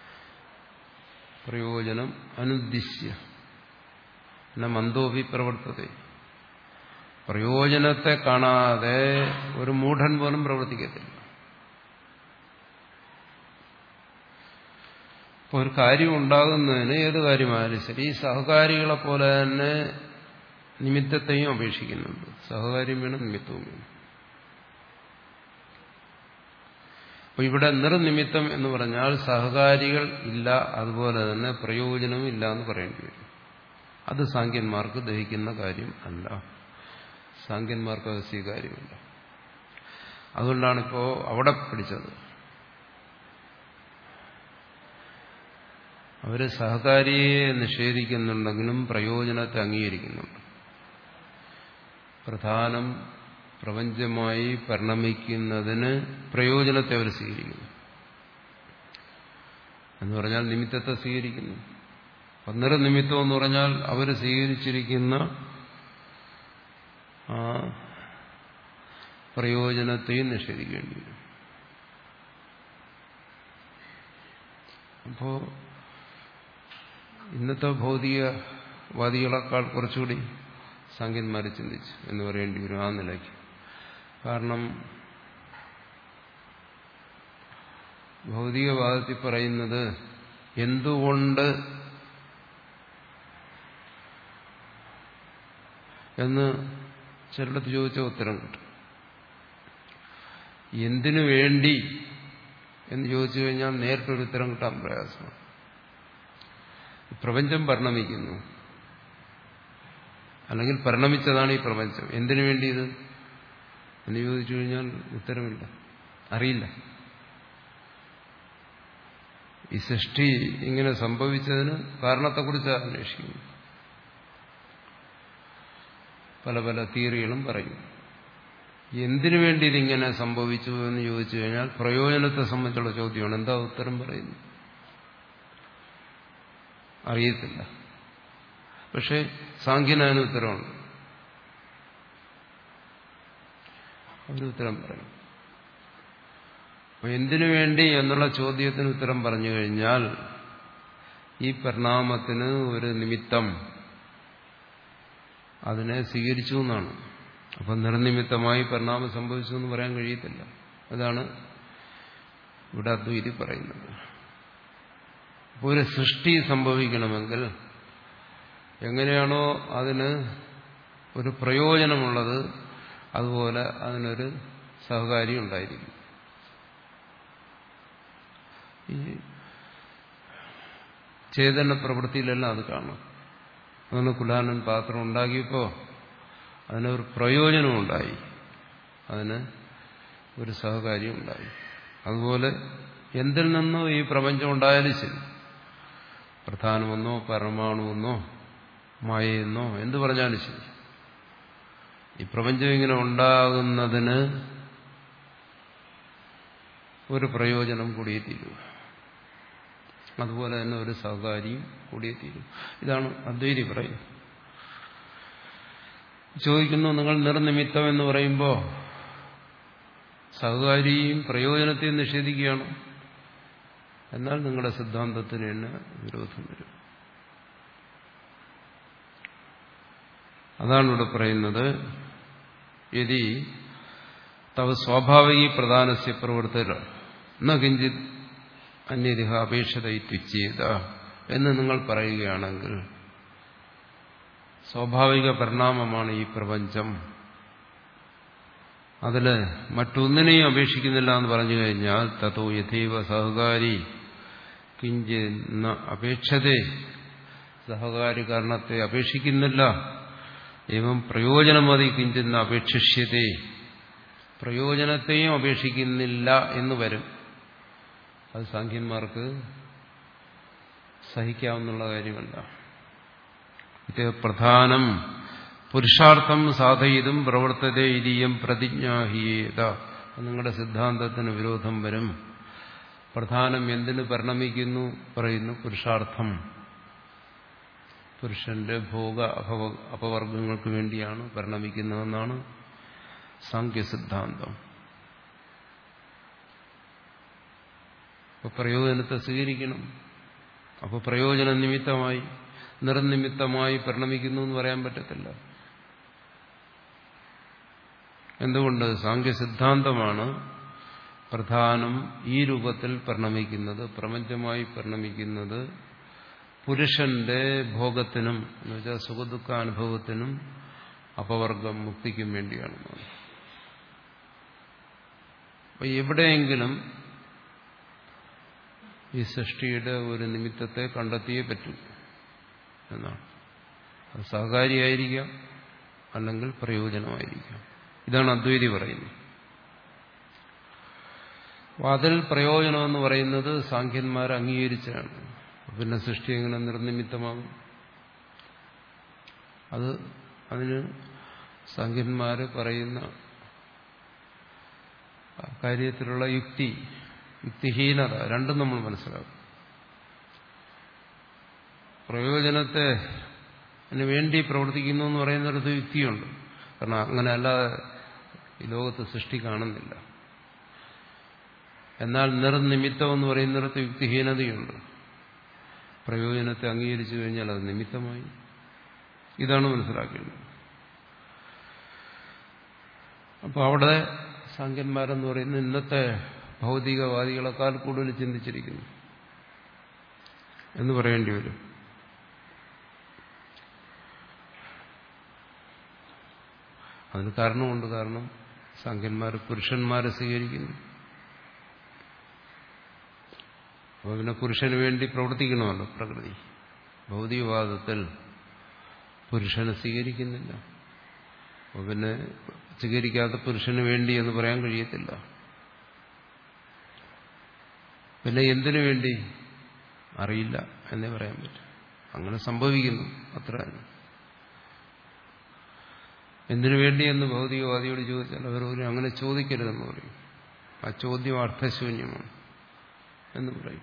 പ്രയോജനം അനുദ്ദിശ്യ ന മന്ദോപി പ്രവർത്തത. പ്രയോജനത്തെ കാണാതെ ഒരു മൂഢൻ പോലും പ്രവർത്തിക്കത്തില്ല. ഇപ്പോൾ ഒരു കാര്യം ഉണ്ടാകുന്നതിന് ഏത് കാര്യമായാലും ശരി സഹകാരികളെ പോലെ തന്നെ നിമിത്തത്തെയും അപേക്ഷിക്കുന്നുണ്ട്. സഹകാര്യം വേണം, നിമിത്തവും വേണം. അപ്പൊ ഇവിടെ നിർനിമിത്തം എന്ന് പറഞ്ഞാൽ സഹകാരികൾ ഇല്ല, അതുപോലെ തന്നെ പ്രയോജനവും ഇല്ല എന്ന് പറയേണ്ടി വരും. അത് സാങ്കന്മാർക്ക് ദഹിക്കുന്ന കാര്യം അല്ല. സാങ്കന്മാർക്ക് അത് സ്വീകാര്യമില്ല. അതുകൊണ്ടാണിപ്പോ അവിടെ പിടിച്ചത്. അവര് സഹകാരിയെ നിഷേധിക്കുന്നുണ്ടെങ്കിലും പ്രയോജനത്തെ അംഗീകരിക്കുന്നുണ്ട്. പ്രധാനം പ്രപഞ്ചമായി പരിണമിക്കുന്നതിന് പ്രയോജനത്തെ അവർ സ്വീകരിക്കുന്നു എന്ന് പറഞ്ഞാൽ നിമിത്തത്തെ സ്വീകരിക്കുന്നു. നിമിത്തം എന്ന് പറഞ്ഞാൽ അവർ സ്വീകരിച്ചിരിക്കുന്ന ആ പ്രയോജനത്തെയും നിഷേധിക്കേണ്ടി വരും. അപ്പോ ഇന്നത്തെ ഭൗതികവാദികളെക്കാൾ കുറച്ചുകൂടി സാങ്കേന്മാരെ ചിന്തിച്ചു എന്ന് പറയേണ്ടി വരും ആ നിലയ്ക്ക്. കാരണം ഭൗതികവാദത്തിൽ പറയുന്നത് എന്തുകൊണ്ട് എന്ന് ചിലടത്ത് ചോദിച്ച ഉത്തരം കിട്ടും. എന്തിനു വേണ്ടി എന്ന് ചോദിച്ചു കഴിഞ്ഞാൽ നേരിട്ടൊരു ഉത്തരം കിട്ടാൻ പ്രയാസമാണ്. പ്രപഞ്ചം പരിണമിക്കുന്നു, അല്ലെങ്കിൽ പരിണമിച്ചതാണ് ഈ പ്രപഞ്ചം. എന്തിനു വേണ്ടി ഇത് എന്ന് ചോദിച്ചു കഴിഞ്ഞാൽ ഉത്തരമില്ല, അറിയില്ല. ഈ സൃഷ്ടി ഇങ്ങനെ സംഭവിച്ചതിന് കാരണത്തെക്കുറിച്ച് അന്വേഷിക്കുന്നു. പല പല തിയറികളും പറയും. എന്തിനു വേണ്ടി ഇതിങ്ങനെ സംഭവിച്ചു എന്ന് ചോദിച്ചു കഴിഞ്ഞാൽ പ്രയോജനത്തെ സംബന്ധിച്ചുള്ള ചോദ്യമാണ്. എന്താ ഉത്തരം പറയുന്നു? അറിയത്തില്ല. പക്ഷെ സാഖ്യനതിന് ഉത്തരമുണ്ട്. അവർ ഉത്തരം പറയും. അപ്പൊ എന്തിനു വേണ്ടി എന്നുള്ള ചോദ്യത്തിന് ഉത്തരം പറഞ്ഞു കഴിഞ്ഞാൽ ഈ പരിണാമത്തിന് ഒരു നിമിത്തം അതിനെ സ്വീകരിച്ചു എന്നാണ്. അപ്പം നിർനിമിത്തമായി പരിണാമം സംഭവിച്ചു എന്ന് പറയാൻ കഴിയത്തില്ല. അതാണ് ഇവിടെ അദ്വൈതി പറയുന്നത്. അപ്പോൾ ഒരു സൃഷ്ടി സംഭവിക്കണമെങ്കിൽ എങ്ങനെയാണോ അതിന് ഒരു പ്രയോജനമുള്ളത് അതുപോലെ അതിനൊരു സഹകാരി ഉണ്ടായിരിക്കും. ഈ ചേതന പ്രവൃത്തിയിലെല്ലാം അത് കാണാം. അതാണ് കുലാലൻ പാത്രം ഉണ്ടാക്കിയപ്പോൾ അതിനൊരു പ്രയോജനമുണ്ടായി, അതിന് ഒരു സഹകാര്യം ഉണ്ടായി. അതുപോലെ എന്തിൽ നിന്നോ ഈ പ്രപഞ്ചം ഉണ്ടായാലും ശരി, പ്രധാനമെന്നോ പരമാണുവെന്നോ മായയെന്നോ എന്ത് പറഞ്ഞാലും ശരി, ഈ പ്രപഞ്ചം ഇങ്ങനെ ഉണ്ടാകുന്നതിന് ഒരു പ്രയോജനം കൂടിയേ തീരൂ. അതുപോലെ തന്നെ ഒരു സഹകാരിയും കൂടിയേ തീരൂ. ഇതാണ് അദ്വൈതി പറയുന്നത്. ചോദിക്കുന്നു, നിങ്ങൾ നിർനിമിത്തം എന്ന് പറയുമ്പോൾ സഹകാരിയും പ്രയോജനത്തെയും നിഷേധിക്കുകയാണ്. എന്നാൽ നിങ്ങളുടെ സിദ്ധാന്തത്തിന് തന്നെ വിരോധം വരും. അതാണ് ഇവിടെ പറയുന്നത്. യതി തവ സ്വാഭാവിക പ്രധാനസ്യ പ്രവൃത്തിര ന കിഞ്ചിത് അന്യതിഹ അപേക്ഷത ഇത്യുച്യേത എന്ന് നിങ്ങൾ പറയുകയാണെങ്കിൽ സ്വാഭാവിക പരിണാമമാണ് ഈ പ്രപഞ്ചം, അതില് മറ്റൊന്നിനെയും അപേക്ഷിക്കുന്നില്ല എന്ന് പറഞ്ഞു കഴിഞ്ഞാൽ തതോ യഥൈവ സഹകാരി കിഞ്ചിന്ന അപേക്ഷതേ, സഹകാരി കാരണത്തെ അപേക്ഷിക്കുന്നില്ല. ഏവം പ്രയോജനമതി കിഞ്ചിന്ന അപേക്ഷിഷ്യതേ, പ്രയോജനത്തെയും അപേക്ഷിക്കുന്നില്ല എന്ന് വരും. അത് സാഖ്യന്മാർക്ക് സഹിക്കാവുന്ന കാര്യമല്ല. ഇത് പ്രധാനം പുരുഷാർത്ഥം സാധയിതും പ്രവർത്തതേ ഇരിയം പ്രതിജ്ഞാഹീയത. നിങ്ങളുടെ സിദ്ധാന്തത്തിന് വിരോധം വരും. പ്രധാനം എന്തിനു പരിണമിക്കുന്നു പറയുന്നു? പുരുഷാർത്ഥം, പുരുഷന്റെ ഭോഗ അപവ അപവർഗങ്ങൾക്ക് വേണ്ടിയാണ് പരിണമിക്കുന്നതെന്നാണ് സാഖ്യസിദ്ധാന്തം. അപ്പോൾ പ്രയോജനത്തെ സ്വീകരിക്കണം. അപ്പോൾ പ്രയോജന നിമിത്തമായി നിർനിമിത്തമായി പരിണമിക്കുന്നു എന്ന് പറയാൻ പറ്റത്തില്ല. എന്തുകൊണ്ട്? സാഖ്യസിദ്ധാന്തമാണ് പ്രധാനം ഈ രൂപത്തിൽ പരിണമിക്കുന്നത്, പ്രപഞ്ചമായി പരിണമിക്കുന്നത് പുരുഷന്റെ ഭോഗത്തിനും എന്ന് വെച്ചാൽ സുഖദുഃഖാനുഭവത്തിനും അപവർഗം മുക്തിക്കും വേണ്ടിയാണ്. അപ്പൊ എവിടെയെങ്കിലും ഈ സൃഷ്ടിയുടെ ഒരു നിമിത്തത്തെ കണ്ടെത്തിയേ പറ്റൂ എന്നാണ്. അത് സഹകാരിയായിരിക്കാം, അല്ലെങ്കിൽ പ്രയോജനമായിരിക്കാം. ഇതാണ് അദ്വൈതി പറയുന്നത്. അതിൽ പ്രയോജനമെന്ന് പറയുന്നത് സാഖ്യന്മാർ അംഗീകരിച്ചാണ്. പിന്നെ സൃഷ്ടി എങ്ങനെ നിർനിമിത്തമാകും? അത് അതിന് സാഖ്യന്മാര് പറയുന്ന കാര്യത്തിലുള്ള യുക്തി, യുക്തിഹീനത രണ്ടും നമ്മൾ മനസ്സിലാക്കും. പ്രയോജനത്തെ അതിന് വേണ്ടി പ്രവർത്തിക്കുന്നു എന്ന് പറയുന്നിടത്ത് യുക്തിയുണ്ട്. കാരണം അങ്ങനെ അല്ലാതെ ഈ ലോകത്ത് സൃഷ്ടി കാണുന്നില്ല. എന്നാൽ നിർനിമിത്തം എന്ന് പറയുന്നിടത്ത് യുക്തിഹീനതയുണ്ട്. പ്രയോജനത്തെ അംഗീകരിച്ചു കഴിഞ്ഞാൽ അത് നിമിത്തമായി. ഇതാണ് മനസ്സിലാക്കേണ്ടത്. അപ്പോൾ അവിടെ സാഖ്യന്മാരെന്ന് പറയുന്നത് ഇന്നത്തെ ഭൗതികവാദികളെക്കാൾ കൂടുതൽ ചിന്തിച്ചിരിക്കുന്നു എന്ന് പറയേണ്ടി വരും. അതിന് കാരണമുണ്ട്. കാരണം സാഖ്യന്മാർ പുരുഷന്മാരെ സ്വീകരിക്കുന്നു. അപ്പോൾ പിന്നെ പുരുഷന് വേണ്ടി പ്രവർത്തിക്കണമല്ലോ പ്രകൃതി. ഭൗതികവാദത്തിൽ പുരുഷനെ സ്വീകരിക്കുന്നില്ല. അപ്പോൾ പിന്നെ സ്വീകരിക്കാത്ത പുരുഷന് വേണ്ടി എന്ന് പറയാൻ കഴിയത്തില്ല. പിന്നെ എന്തിനു വേണ്ടി അറിയില്ല എന്നേ പറയാൻ പറ്റും. അങ്ങനെ സംഭവിക്കുന്നു, അത്ര. എന്തിനു വേണ്ടി എന്ന് ഭൗതികവാദിയോട് ചോദിച്ചാൽ അവർ പറയും അങ്ങനെ ചോദിക്കരുതെന്ന് പറയും. ആ ചോദ്യം അർത്ഥശൂന്യമാണ് എന്ന് പറയും.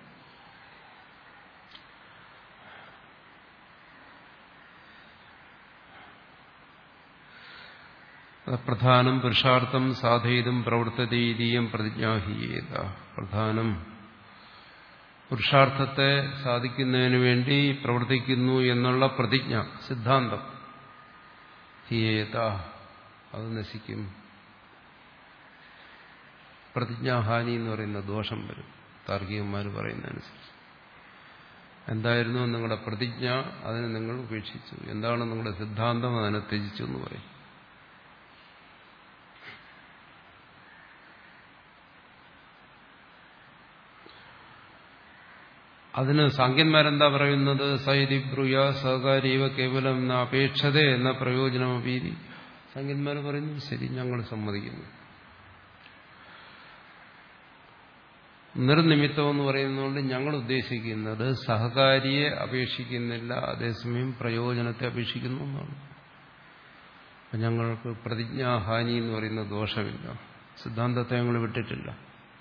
പ്രധാനം പുരുഷാർത്ഥം സാധയിതും പ്രവർത്തതീയം പ്രതിജ്ഞാഹീയത. പ്രധാനം പുരുഷാർത്ഥത്തെ സാധിക്കുന്നതിന് വേണ്ടി പ്രവർത്തിക്കുന്നു എന്നുള്ള പ്രതിജ്ഞ, സിദ്ധാന്തം, ഹീയത, അത് നശിക്കും. പ്രതിജ്ഞാഹാനി എന്ന് പറയുന്ന ദോഷം വരും താർക്കികന്മാർ പറയുന്നതനുസരിച്ച്. എന്തായിരുന്നു നിങ്ങളുടെ പ്രതിജ്ഞ? അതിനെ നിങ്ങൾ ഉപേക്ഷിച്ചു. എന്താണ് നിങ്ങളുടെ സിദ്ധാന്തം? അതിനെ ത്യജിച്ചു എന്ന് പറയും. അതിന് സാഖ്യന്മാരെന്താ പറയുന്നത്? സൈതി ബ്രൂയ സഹകാരീവ കേവലം എന്ന അപേക്ഷത എന്ന പ്രയോജനമപീതി. സാഖ്യന്മാർ പറയുന്നു ശരി, ഞങ്ങൾ സമ്മതിക്കുന്നു. നിർനിമിത്തം എന്ന് പറയുന്നതുകൊണ്ട് ഞങ്ങൾ ഉദ്ദേശിക്കുന്നത് സഹകാരിയെ അപേക്ഷിക്കുന്നില്ല, അതേസമയം പ്രയോജനത്തെ അപേക്ഷിക്കുന്നു എന്നാണ്. അപ്പം ഞങ്ങൾക്ക് പ്രതിജ്ഞാഹാനി എന്ന് പറയുന്ന ദോഷമില്ല. സിദ്ധാന്തത്തെ ഞങ്ങൾ വിട്ടിട്ടില്ല.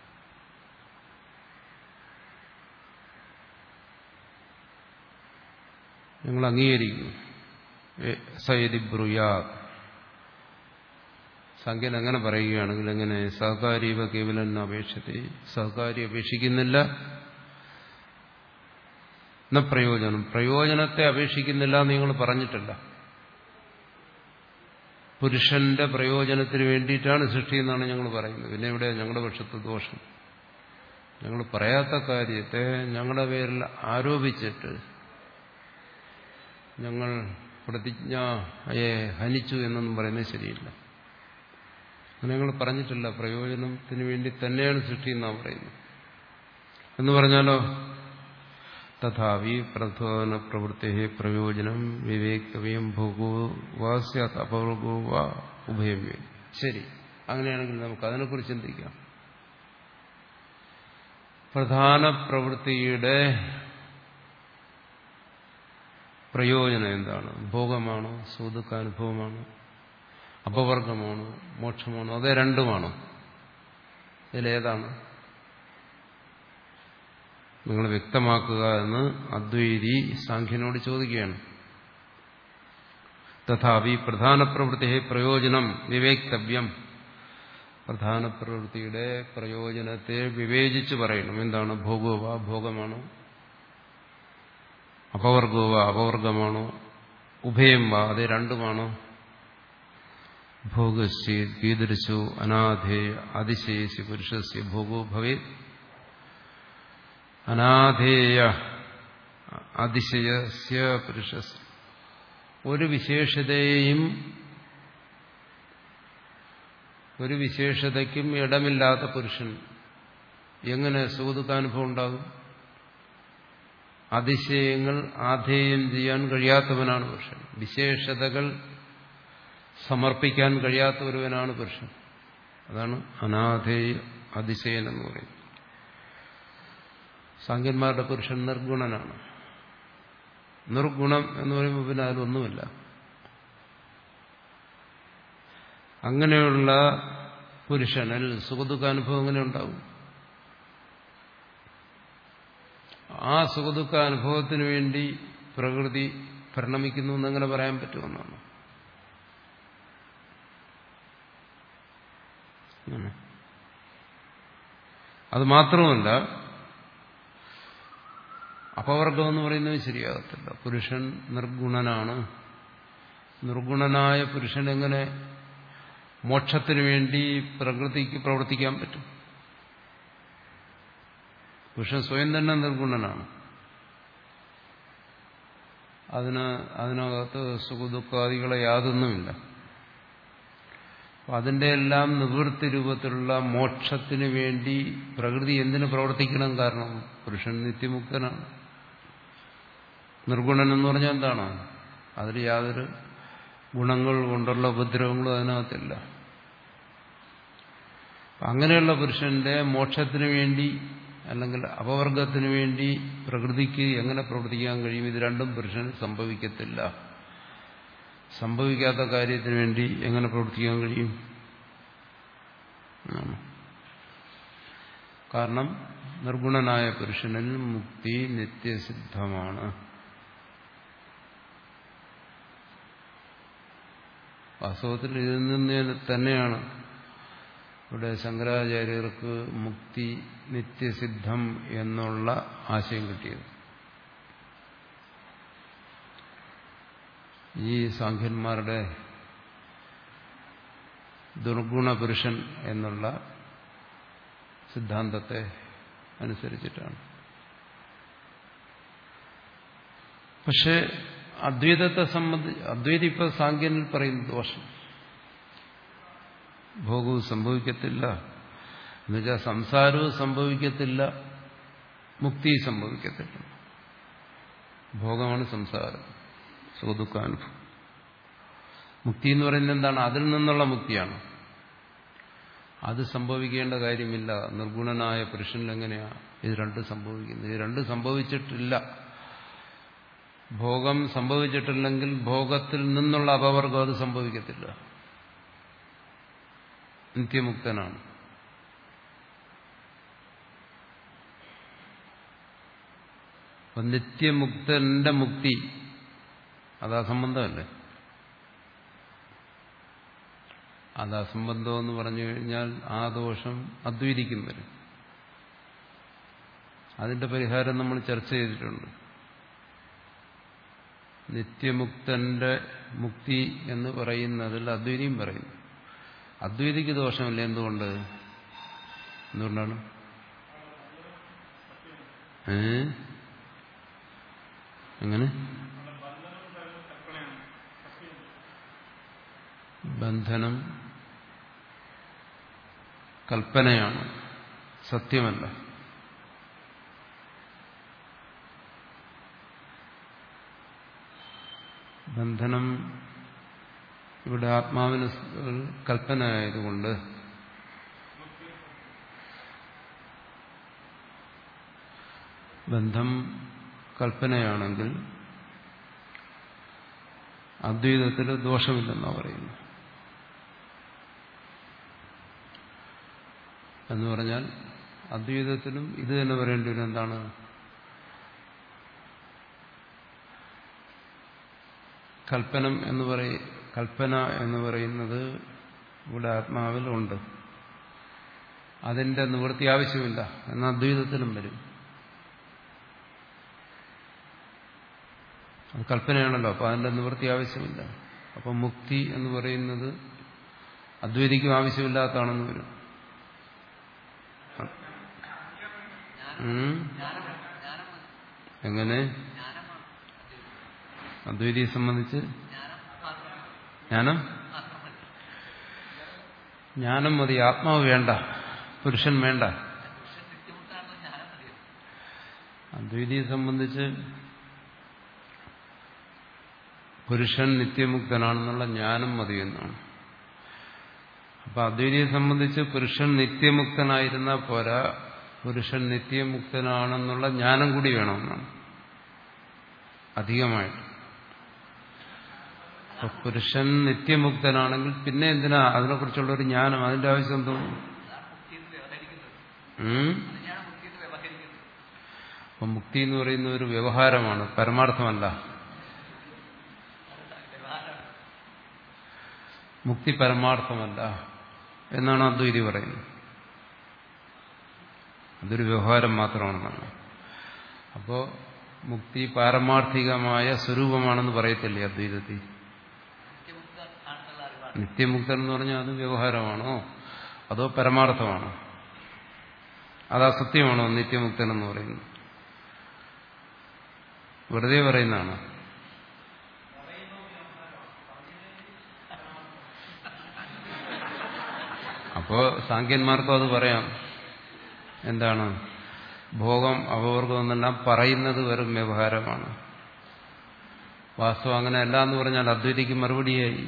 ഞങ്ങൾ അംഗീകരിക്കുന്നു. സയതി ബ്രൂയാ, സംഖ്യൻ അങ്ങനെ പറയുകയാണെങ്കിൽ എങ്ങനെ? സഹകാരീവ കേവലം അപേക്ഷത്തെ, സഹകാരി അപേക്ഷിക്കുന്നില്ല, എന്ന പ്രയോജനം, പ്രയോജനത്തെ അപേക്ഷിക്കുന്നില്ല എന്ന് നിങ്ങൾ പറഞ്ഞിട്ടില്ല. പുരുഷന്റെ പ്രയോജനത്തിന് വേണ്ടിയിട്ടാണ് സൃഷ്ടി എന്നാണ് ഞങ്ങൾ പറയുന്നത്. പിന്നെ ഇവിടെ ഞങ്ങളുടെ പക്ഷത്ത് ദോഷം. ഞങ്ങൾ പറയാത്ത കാര്യത്തെ ഞങ്ങളുടെ പേരിൽ ആരോപിച്ചിട്ട് ഞങ്ങൾ പ്രതിജ്ഞയെ ഹനിച്ചു എന്നൊന്നും പറയുന്നത് ശരിയില്ല. അങ്ങനെ ഞങ്ങൾ പറഞ്ഞിട്ടില്ല. പ്രയോജനത്തിന് വേണ്ടി തന്നെയാണ് സൃഷ്ടി എന്നാണ് പറയുന്നത്. എന്ന് പറഞ്ഞാലോ തഥാവി പ്രധാന പ്രവൃത്തി പ്രയോജനം വിവേക്തവ്യം ഭോഗോ വാസ്യാത് അപവർഗോ വാ ഉഭയം. ശരി, അങ്ങനെയാണെങ്കിൽ നമുക്ക് അതിനെക്കുറിച്ച് ചിന്തിക്കാം. പ്രധാന പ്രവൃത്തിയുടെ പ്രയോജനം എന്താണ്? ഭോഗമാണോ, സുഖാനുഭവമാണോ, അപവർഗമാണോ, മോക്ഷമാണോ, അതേ രണ്ടുമാണോ? ഇതിലേതാണ്? നിങ്ങൾ വ്യക്തമാക്കുക എന്ന് അദ്വൈതി സാഖ്യനോട് ചോദിക്കുകയാണ്. തഥാപി പ്രധാന പ്രവൃത്തി പ്രയോജനം വിവേക്തവ്യം. പ്രധാന പ്രവൃത്തിയുടെ പ്രയോജനത്തെ വിവേചിച്ച് പറയണം. എന്താണ്? ഭോഗോവ, ഭോഗമാണോ, അപവർഗോവ, അപവർഗമാണോ, ഉഭയം വാ, അത് രണ്ടുമാണോ? ഭോഗസ്യ കീദൃശോ അനാധേയ അതിശേഷി പുരുഷസ്യ ഭോഗോ ഭവേത്. അനാധേയ അതിശയസ്യ പുരുഷസ്യ, ഒരു വിശേഷതയെയും ഒരു വിശേഷതയ്ക്കും ഇടമില്ലാത്ത പുരുഷൻ എങ്ങനെ സുഖദുഃഖാനുഭവം ഉണ്ടാകും? അതിശയങ്ങൾ ആധേയം ചെയ്യാൻ കഴിയാത്തവനാണ് പുരുഷൻ. വിശേഷതകൾ സമർപ്പിക്കാൻ കഴിയാത്ത ഒരുവനാണ് പുരുഷൻ. അതാണ് അനാധേയ അതിശയൻ എന്ന് പറയുന്നത്. സാഖ്യന്മാരുടെ പുരുഷൻ നിർഗുണനാണ്. നിർഗുണം എന്ന് പറയുമ്പോൾ പിന്നെ അതിലൊന്നുമില്ല. അങ്ങനെയുള്ള പുരുഷനിൽ സുഖദുഃഖാനുഭവം എങ്ങനെ ഉണ്ടാവും? ആ സുഖദുഃഖാനുഭവത്തിന് വേണ്ടി പ്രകൃതി പരിണമിക്കുന്നു എന്നെങ്ങനെ പറയാൻ പറ്റുമെന്നാണ്. അത് മാത്രമല്ല, അപവർഗം എന്ന് പറയുന്നത് ശരിയാകത്തില്ല. പുരുഷൻ നിർഗുണനാണ്. നിർഗുണനായ പുരുഷൻ എങ്ങനെ മോക്ഷത്തിനു വേണ്ടി പ്രകൃതിക്ക് പ്രവർത്തിക്കാൻ പറ്റും? പുരുഷൻ സ്വയം തന്നെ നിർഗുണനാണ്. അതിന് അതിനകത്ത് സുഖദുഃഖാദികളെ യാതൊന്നുമില്ല. അതിന്റെ എല്ലാം നിവൃത്തി രൂപത്തിലുള്ള മോക്ഷത്തിന് വേണ്ടി പ്രകൃതി എന്തിനു പ്രവർത്തിക്കണം? കാരണം പുരുഷൻ നിത്യമുക്തനാണ്. നിർഗുണൻ എന്ന് പറഞ്ഞാൽ എന്താണ്? അതിൽ യാതൊരു ഗുണങ്ങൾ കൊണ്ടുള്ള ഉപദ്രവങ്ങളും അതിനകത്തില്ല. അങ്ങനെയുള്ള പുരുഷന്റെ മോക്ഷത്തിന് വേണ്ടി അല്ലെങ്കിൽ അപവർഗത്തിന് വേണ്ടി പ്രകൃതിക്ക് എങ്ങനെ പ്രവർത്തിക്കാൻ കഴിയും? ഇത് രണ്ടും പുരുഷന് സംഭവിക്കത്തില്ല. സംഭവിക്കാത്ത കാര്യത്തിന് വേണ്ടി എങ്ങനെ പ്രവർത്തിക്കാൻ കഴിയും? കാരണം നിർഗുണനായ പുരുഷനിൽ മുക്തി നിത്യസിദ്ധമാണ്. വാസ്തവത്തിൽ ഇതിൽ നിന്ന് തന്നെയാണ് ഇവിടെ ശങ്കരാചാര്യർക്ക് മുക്തി നിത്യസിദ്ധം എന്നുള്ള ആശയം കിട്ടിയത്. ഈ സാഖ്യന്മാരുടെ ദുർഗുണ പുരുഷൻ എന്നുള്ള സിദ്ധാന്തത്തെ അനുസരിച്ചിട്ടാണ്. പക്ഷെ അദ്വൈതത്തെ സംബന്ധിച്ച് അദ്വൈതം ഇപ്പോൾ സാഖ്യനിൽ പറയുന്ന ദോഷം, ഭോഗവും സംഭവിക്കത്തില്ല, എന്നുവെച്ചാൽ സംസാരവും സംഭവിക്കത്തില്ല, മുക്തി സംഭവിക്കത്തില്ല. ഭോഗമാണ് സംസാരം, സുഖദുഃഖാനുഭവം. മുക്തി എന്ന് പറയുന്നത് എന്താണ്? അതിൽ നിന്നുള്ള മുക്തിയാണ്. അത് സംഭവിക്കേണ്ട കാര്യമില്ല. നിർഗുണനായ പുരുഷനിൽ എങ്ങനെയാ ഇത് രണ്ടും സംഭവിക്കുന്നത്? ഇത് രണ്ടും സംഭവിച്ചിട്ടില്ല. ഭോഗം സംഭവിച്ചിട്ടില്ലെങ്കിൽ ഭോഗത്തിൽ നിന്നുള്ള അപവർഗം അത് സംഭവിക്കത്തില്ല. നിത്യമുക്തനാണ്. അപ്പൊ നിത്യമുക്തന്റെ മുക്തി അത് അസംബന്ധമല്ലേ? അത് അസംബന്ധം എന്ന് പറഞ്ഞു കഴിഞ്ഞാൽ ആ ദോഷം അദ്വൈതിക്കും വരും. അതിന്റെ പരിഹാരം നമ്മൾ ചർച്ച ചെയ്തിട്ടുണ്ട്. നിത്യമുക്തന്റെ മുക്തി എന്ന് പറയുന്നതിൽ അദ്വൈതിയും പറയുന്നു. അദ്വൈതിക്ക് ദോഷമില്ല. എന്തുകൊണ്ട്? എന്തുകൊണ്ടാണ്? ഏ എങ്ങനെ? ബന്ധനം കൽപ്പനയാണ്, സത്യമല്ല. ബന്ധനം ഇവിടെ ആത്മാവിന് കൽപ്പന ആയതുകൊണ്ട് ബന്ധം കൽപ്പനയാണെങ്കിൽ അദ്വൈതത്തിൽ ദോഷമില്ലെന്നാണ് പറയുന്നു. എന്ന് പറഞ്ഞാൽ അദ്വൈതത്തിലും ഇത് തന്നെ പറയേണ്ടി വരും. എന്താണ്? കൽപ്പനം എന്ന് പറയ കൽപ്പന എന്ന് പറയുന്നത് ഇവിടെ ആത്മാവിൽ ഉണ്ട്. അതിന്റെ നിവൃത്തി ആവശ്യമില്ല എന്ന അദ്വൈതത്തിലും വരും. അത് കൽപ്പനയാണല്ലോ, അപ്പൊ അതിന്റെ നിവൃത്തി ആവശ്യമില്ല. അപ്പൊ മുക്തി എന്ന് പറയുന്നത് അദ്വൈതിക്കും ആവശ്യമില്ലാത്തതാണെന്ന് വരും. എങ്ങനെ? അദ്വൈതിയെ സംബന്ധിച്ച് ജ്ഞാനം ജ്ഞാനം മതി, ആത്മാവ് വേണ്ട, പുരുഷൻ വേണ്ട. അദ്വൈതിയെ സംബന്ധിച്ച് പുരുഷൻ നിത്യമുക്തനാണെന്നുള്ള ജ്ഞാനം മതി എന്നാണ്. അപ്പൊ അദ്വൈതിയെ സംബന്ധിച്ച് പുരുഷൻ നിത്യമുക്തനായിരുന്നാൽ പോരാ, പുരുഷൻ നിത്യമുക്തനാണെന്നുള്ള ജ്ഞാനം കൂടി വേണമെന്നാണ്. അധികമായിട്ട്. അപ്പൊ പുരുഷൻ നിത്യമുക്തനാണെങ്കിൽ പിന്നെ എന്തിനാ അതിനെക്കുറിച്ചുള്ള ഒരു ജ്ഞാനം? അതിന്റെ ആവശ്യം തോന്നും. അപ്പൊ മുക്തി എന്ന് പറയുന്ന ഒരു വ്യവഹാരമാണ്, പരമാർത്ഥമല്ല. മുക്തി പരമാർത്ഥമല്ല എന്നാണ് അദ്വൈതി പറയുന്നത്. അതൊരു വ്യവഹാരം മാത്രമാണെന്നാണ്. അപ്പോ മുക്തി പാരമാർത്ഥികമായ സ്വരൂപമാണെന്ന് പറയത്തില്ലേ അദ്വൈതത്തിൽ? നിത്യമുക്തൻ എന്ന് പറഞ്ഞാൽ അത് വ്യവഹാരമാണോ അതോ പരമാർത്ഥമാണോ? അത് അസത്യമാണോ നിത്യമുക്തൻ എന്ന് പറയുന്നത്? വെറുതെ പറയുന്നതാണ്. അപ്പോ സാഖ്യന്മാർക്കും അത് പറയാം. എന്താണ്? ഭോഗം അപവർഗം എന്നെല്ലാം പറയുന്നത് വെറും വ്യവഹാരമാണ്. വാസ്തവം അങ്ങനെ അല്ല എന്ന് പറഞ്ഞാൽ അദ്വൈതിക്ക് മറുപടിയായി.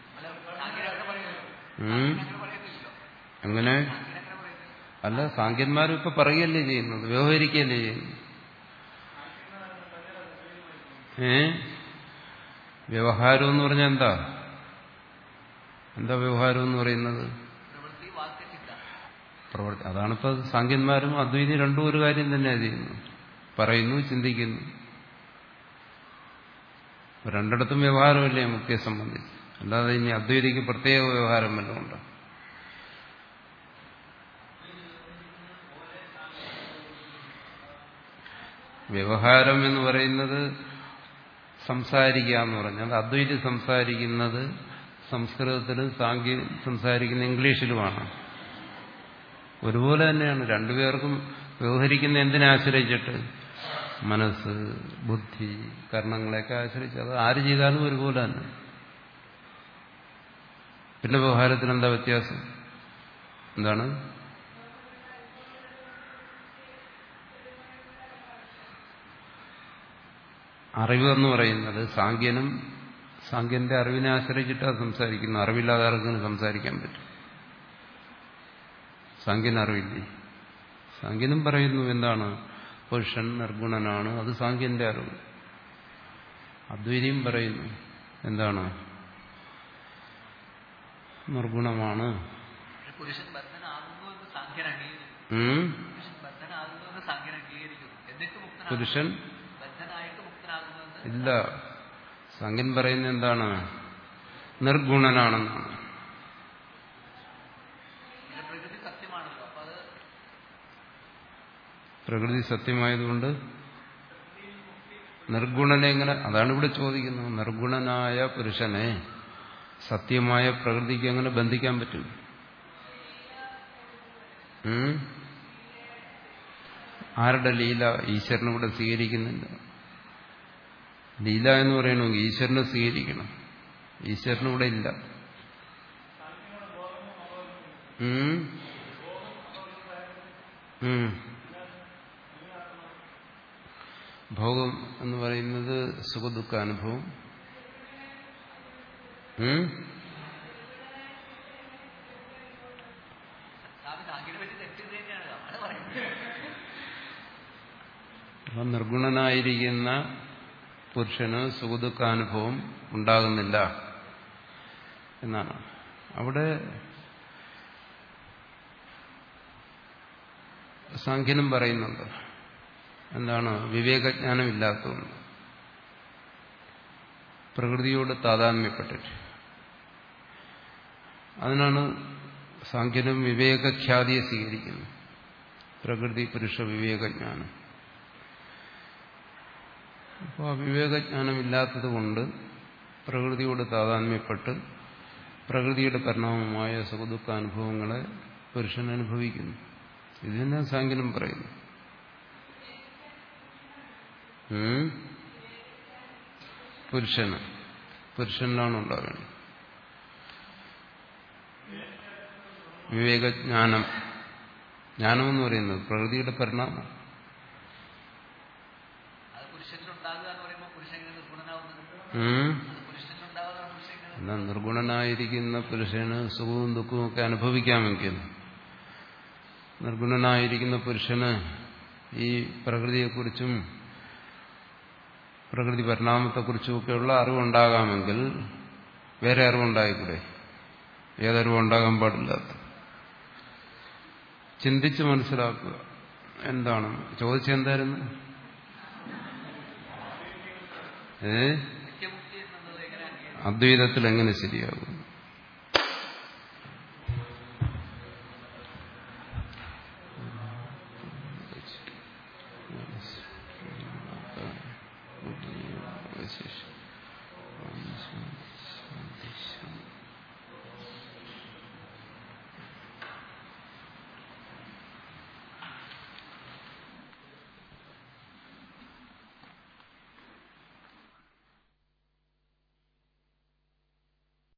അങ്ങനെ അല്ല, സാഖ്യന്മാരും ഇപ്പൊ പറയുകയല്ലേ ചെയ്യുന്നത്, വ്യവഹരിക്കുകയല്ലേ ചെയ്യുന്നത്. ഏ വ്യവഹാരം എന്ന് പറഞ്ഞാൽ എന്താ? എന്താ വ്യവഹാരം എന്ന് പറയുന്നത്? പ്രവൃത്തി. അതാണിപ്പോ സാഖ്യന്മാരും അദ്വൈതി രണ്ടും ഒരു കാര്യം തന്നെയാണ് ചെയ്യുന്നത്. പറയുന്നു, ചിന്തിക്കുന്നു. രണ്ടിടത്തും വ്യവഹാരമല്ലേ മുക്തിയെ സംബന്ധിച്ച്. അല്ലാതെ ഇനി അദ്വൈതിക്ക് പ്രത്യേക വ്യവഹാരം വല്ലതും ഉണ്ടോ? വ്യവഹാരം എന്ന് പറയുന്നത് സംസാരിക്കുക എന്ന് പറഞ്ഞാൽ അദ്വൈതി സംസാരിക്കുന്നത് സംസ്കൃതത്തിലും സാഖ്യ സംസാരിക്കുന്ന ഇംഗ്ലീഷിലുമാണ്. ഒരുപോലെ തന്നെയാണ്. രണ്ടുപേർക്കും വ്യവഹരിക്കുന്ന എന്തിനെ ആശ്രയിച്ചിട്ട്? മനസ്സ്, ബുദ്ധി, കർണങ്ങളെയൊക്കെ ആശ്രയിച്ച്. അത് ആര് ചെയ്താലും ഒരുപോലെ തന്നെ. പിന്നെ വ്യവഹാരത്തിന് എന്താ വ്യത്യാസം? എന്താണ്? അറിവ് എന്ന് പറയുന്നത് സാഖ്യനും സാഖ്യന്റെ അറിവിനെ ആശ്രയിച്ചിട്ടാണ് സംസാരിക്കുന്നത്. അറിവില്ലാതെ ആർക്കും സംസാരിക്കാൻ പറ്റും. സാഖ്യന് അറിവില്ലേ. സാഖ്യനും പറയുന്നു എന്താണ്? പുരുഷൻ നിർഗുണനാണ്, അത് സാഖ്യന്റെ അറിവ്. അദ്വൈതിയും പറയുന്നു എന്താണ്? നിർഗുണമാണ്. പുരുഷൻ ഇല്ല. സാഖ്യൻ പറയുന്നത് എന്താണ്? നിർഗുണനാണെന്നാണ്. പ്രകൃതി സത്യമായതുകൊണ്ട് നിർഗുണനെ എങ്ങനെ? അതാണ് ഇവിടെ ചോദിക്കുന്നത്. നിർഗുണനായ പുരുഷനെ സത്യമായ പ്രകൃതിക്ക് എങ്ങനെ ബന്ധിക്കാൻ പറ്റും? ആരുടെ ലീല ഈശ്വരനിവിടെ സ്വീകരിക്കുന്നില്ല. ലീല എന്ന് പറയണമെങ്കിൽ ഈശ്വരനെ സ്വീകരിക്കണം. ഈശ്വരനിവിടെ ഇല്ല. ഭോഗം എന്ന് പറയുന്നത് സുഖദുഃഖാനുഭവം. അപ്പം നിർഗുണനായിരിക്കുന്ന പുരുഷന് സുഖദുഃഖാനുഭവം ഉണ്ടാകുന്നില്ല എന്നാണ്. അവിടെ സാഖ്യനും പറയുന്നുണ്ട് എന്താണ്? വിവേകജ്ഞാനമില്ലാത്തതുകൊണ്ട്, പ്രകൃതിയോട് താതാത്മ്യപ്പെട്ടിട്ട്. അതിനാണ് സാഖ്യനും വിവേകഖ്യാതിയെ സ്വീകരിക്കുന്നത്. പ്രകൃതി പുരുഷ വിവേകജ്ഞാനം. അപ്പോൾ ആ വിവേകജ്ഞാനമില്ലാത്തത് കൊണ്ട് പ്രകൃതിയോട് താതാത്മ്യപ്പെട്ട് പ്രകൃതിയുടെ പരിണാമമായ സുഖദുഃഖാനുഭവങ്ങളെ പുരുഷൻ അനുഭവിക്കുന്നു. ഇത് തന്നെ സാഖ്യനും പറയുന്നു. പുരുഷന് പുരുഷനിലാണ് ഉണ്ടാവേണ്ടത് വിവേകജ്ഞാനം. ജ്ഞാനം എന്ന് പറയുന്നത് പ്രകൃതിയുടെ പരിണാമം. എന്നാൽ നിർഗുണനായിരിക്കുന്ന പുരുഷന് സുഖവും ദുഃഖവും ഒക്കെ അനുഭവിക്കാമെങ്കിൽ നിർഗുണനായിരിക്കുന്ന പുരുഷന് ഈ പ്രകൃതിയെക്കുറിച്ചും പ്രകൃതി പരിണാമത്തെക്കുറിച്ചുമൊക്കെയുള്ള അറിവുണ്ടാകാമെങ്കിൽ വേറെ അറിവുണ്ടായിക്കൂടെ? ഏതറിവുണ്ടാകാൻ പാടില്ലാത്ത? ചിന്തിച്ച് മനസ്സിലാക്കുക. എന്താണ് ചോദിച്ചെന്തായിരുന്നു? ഏ അദ്വൈതത്തിൽ എങ്ങനെ ശരിയാകും?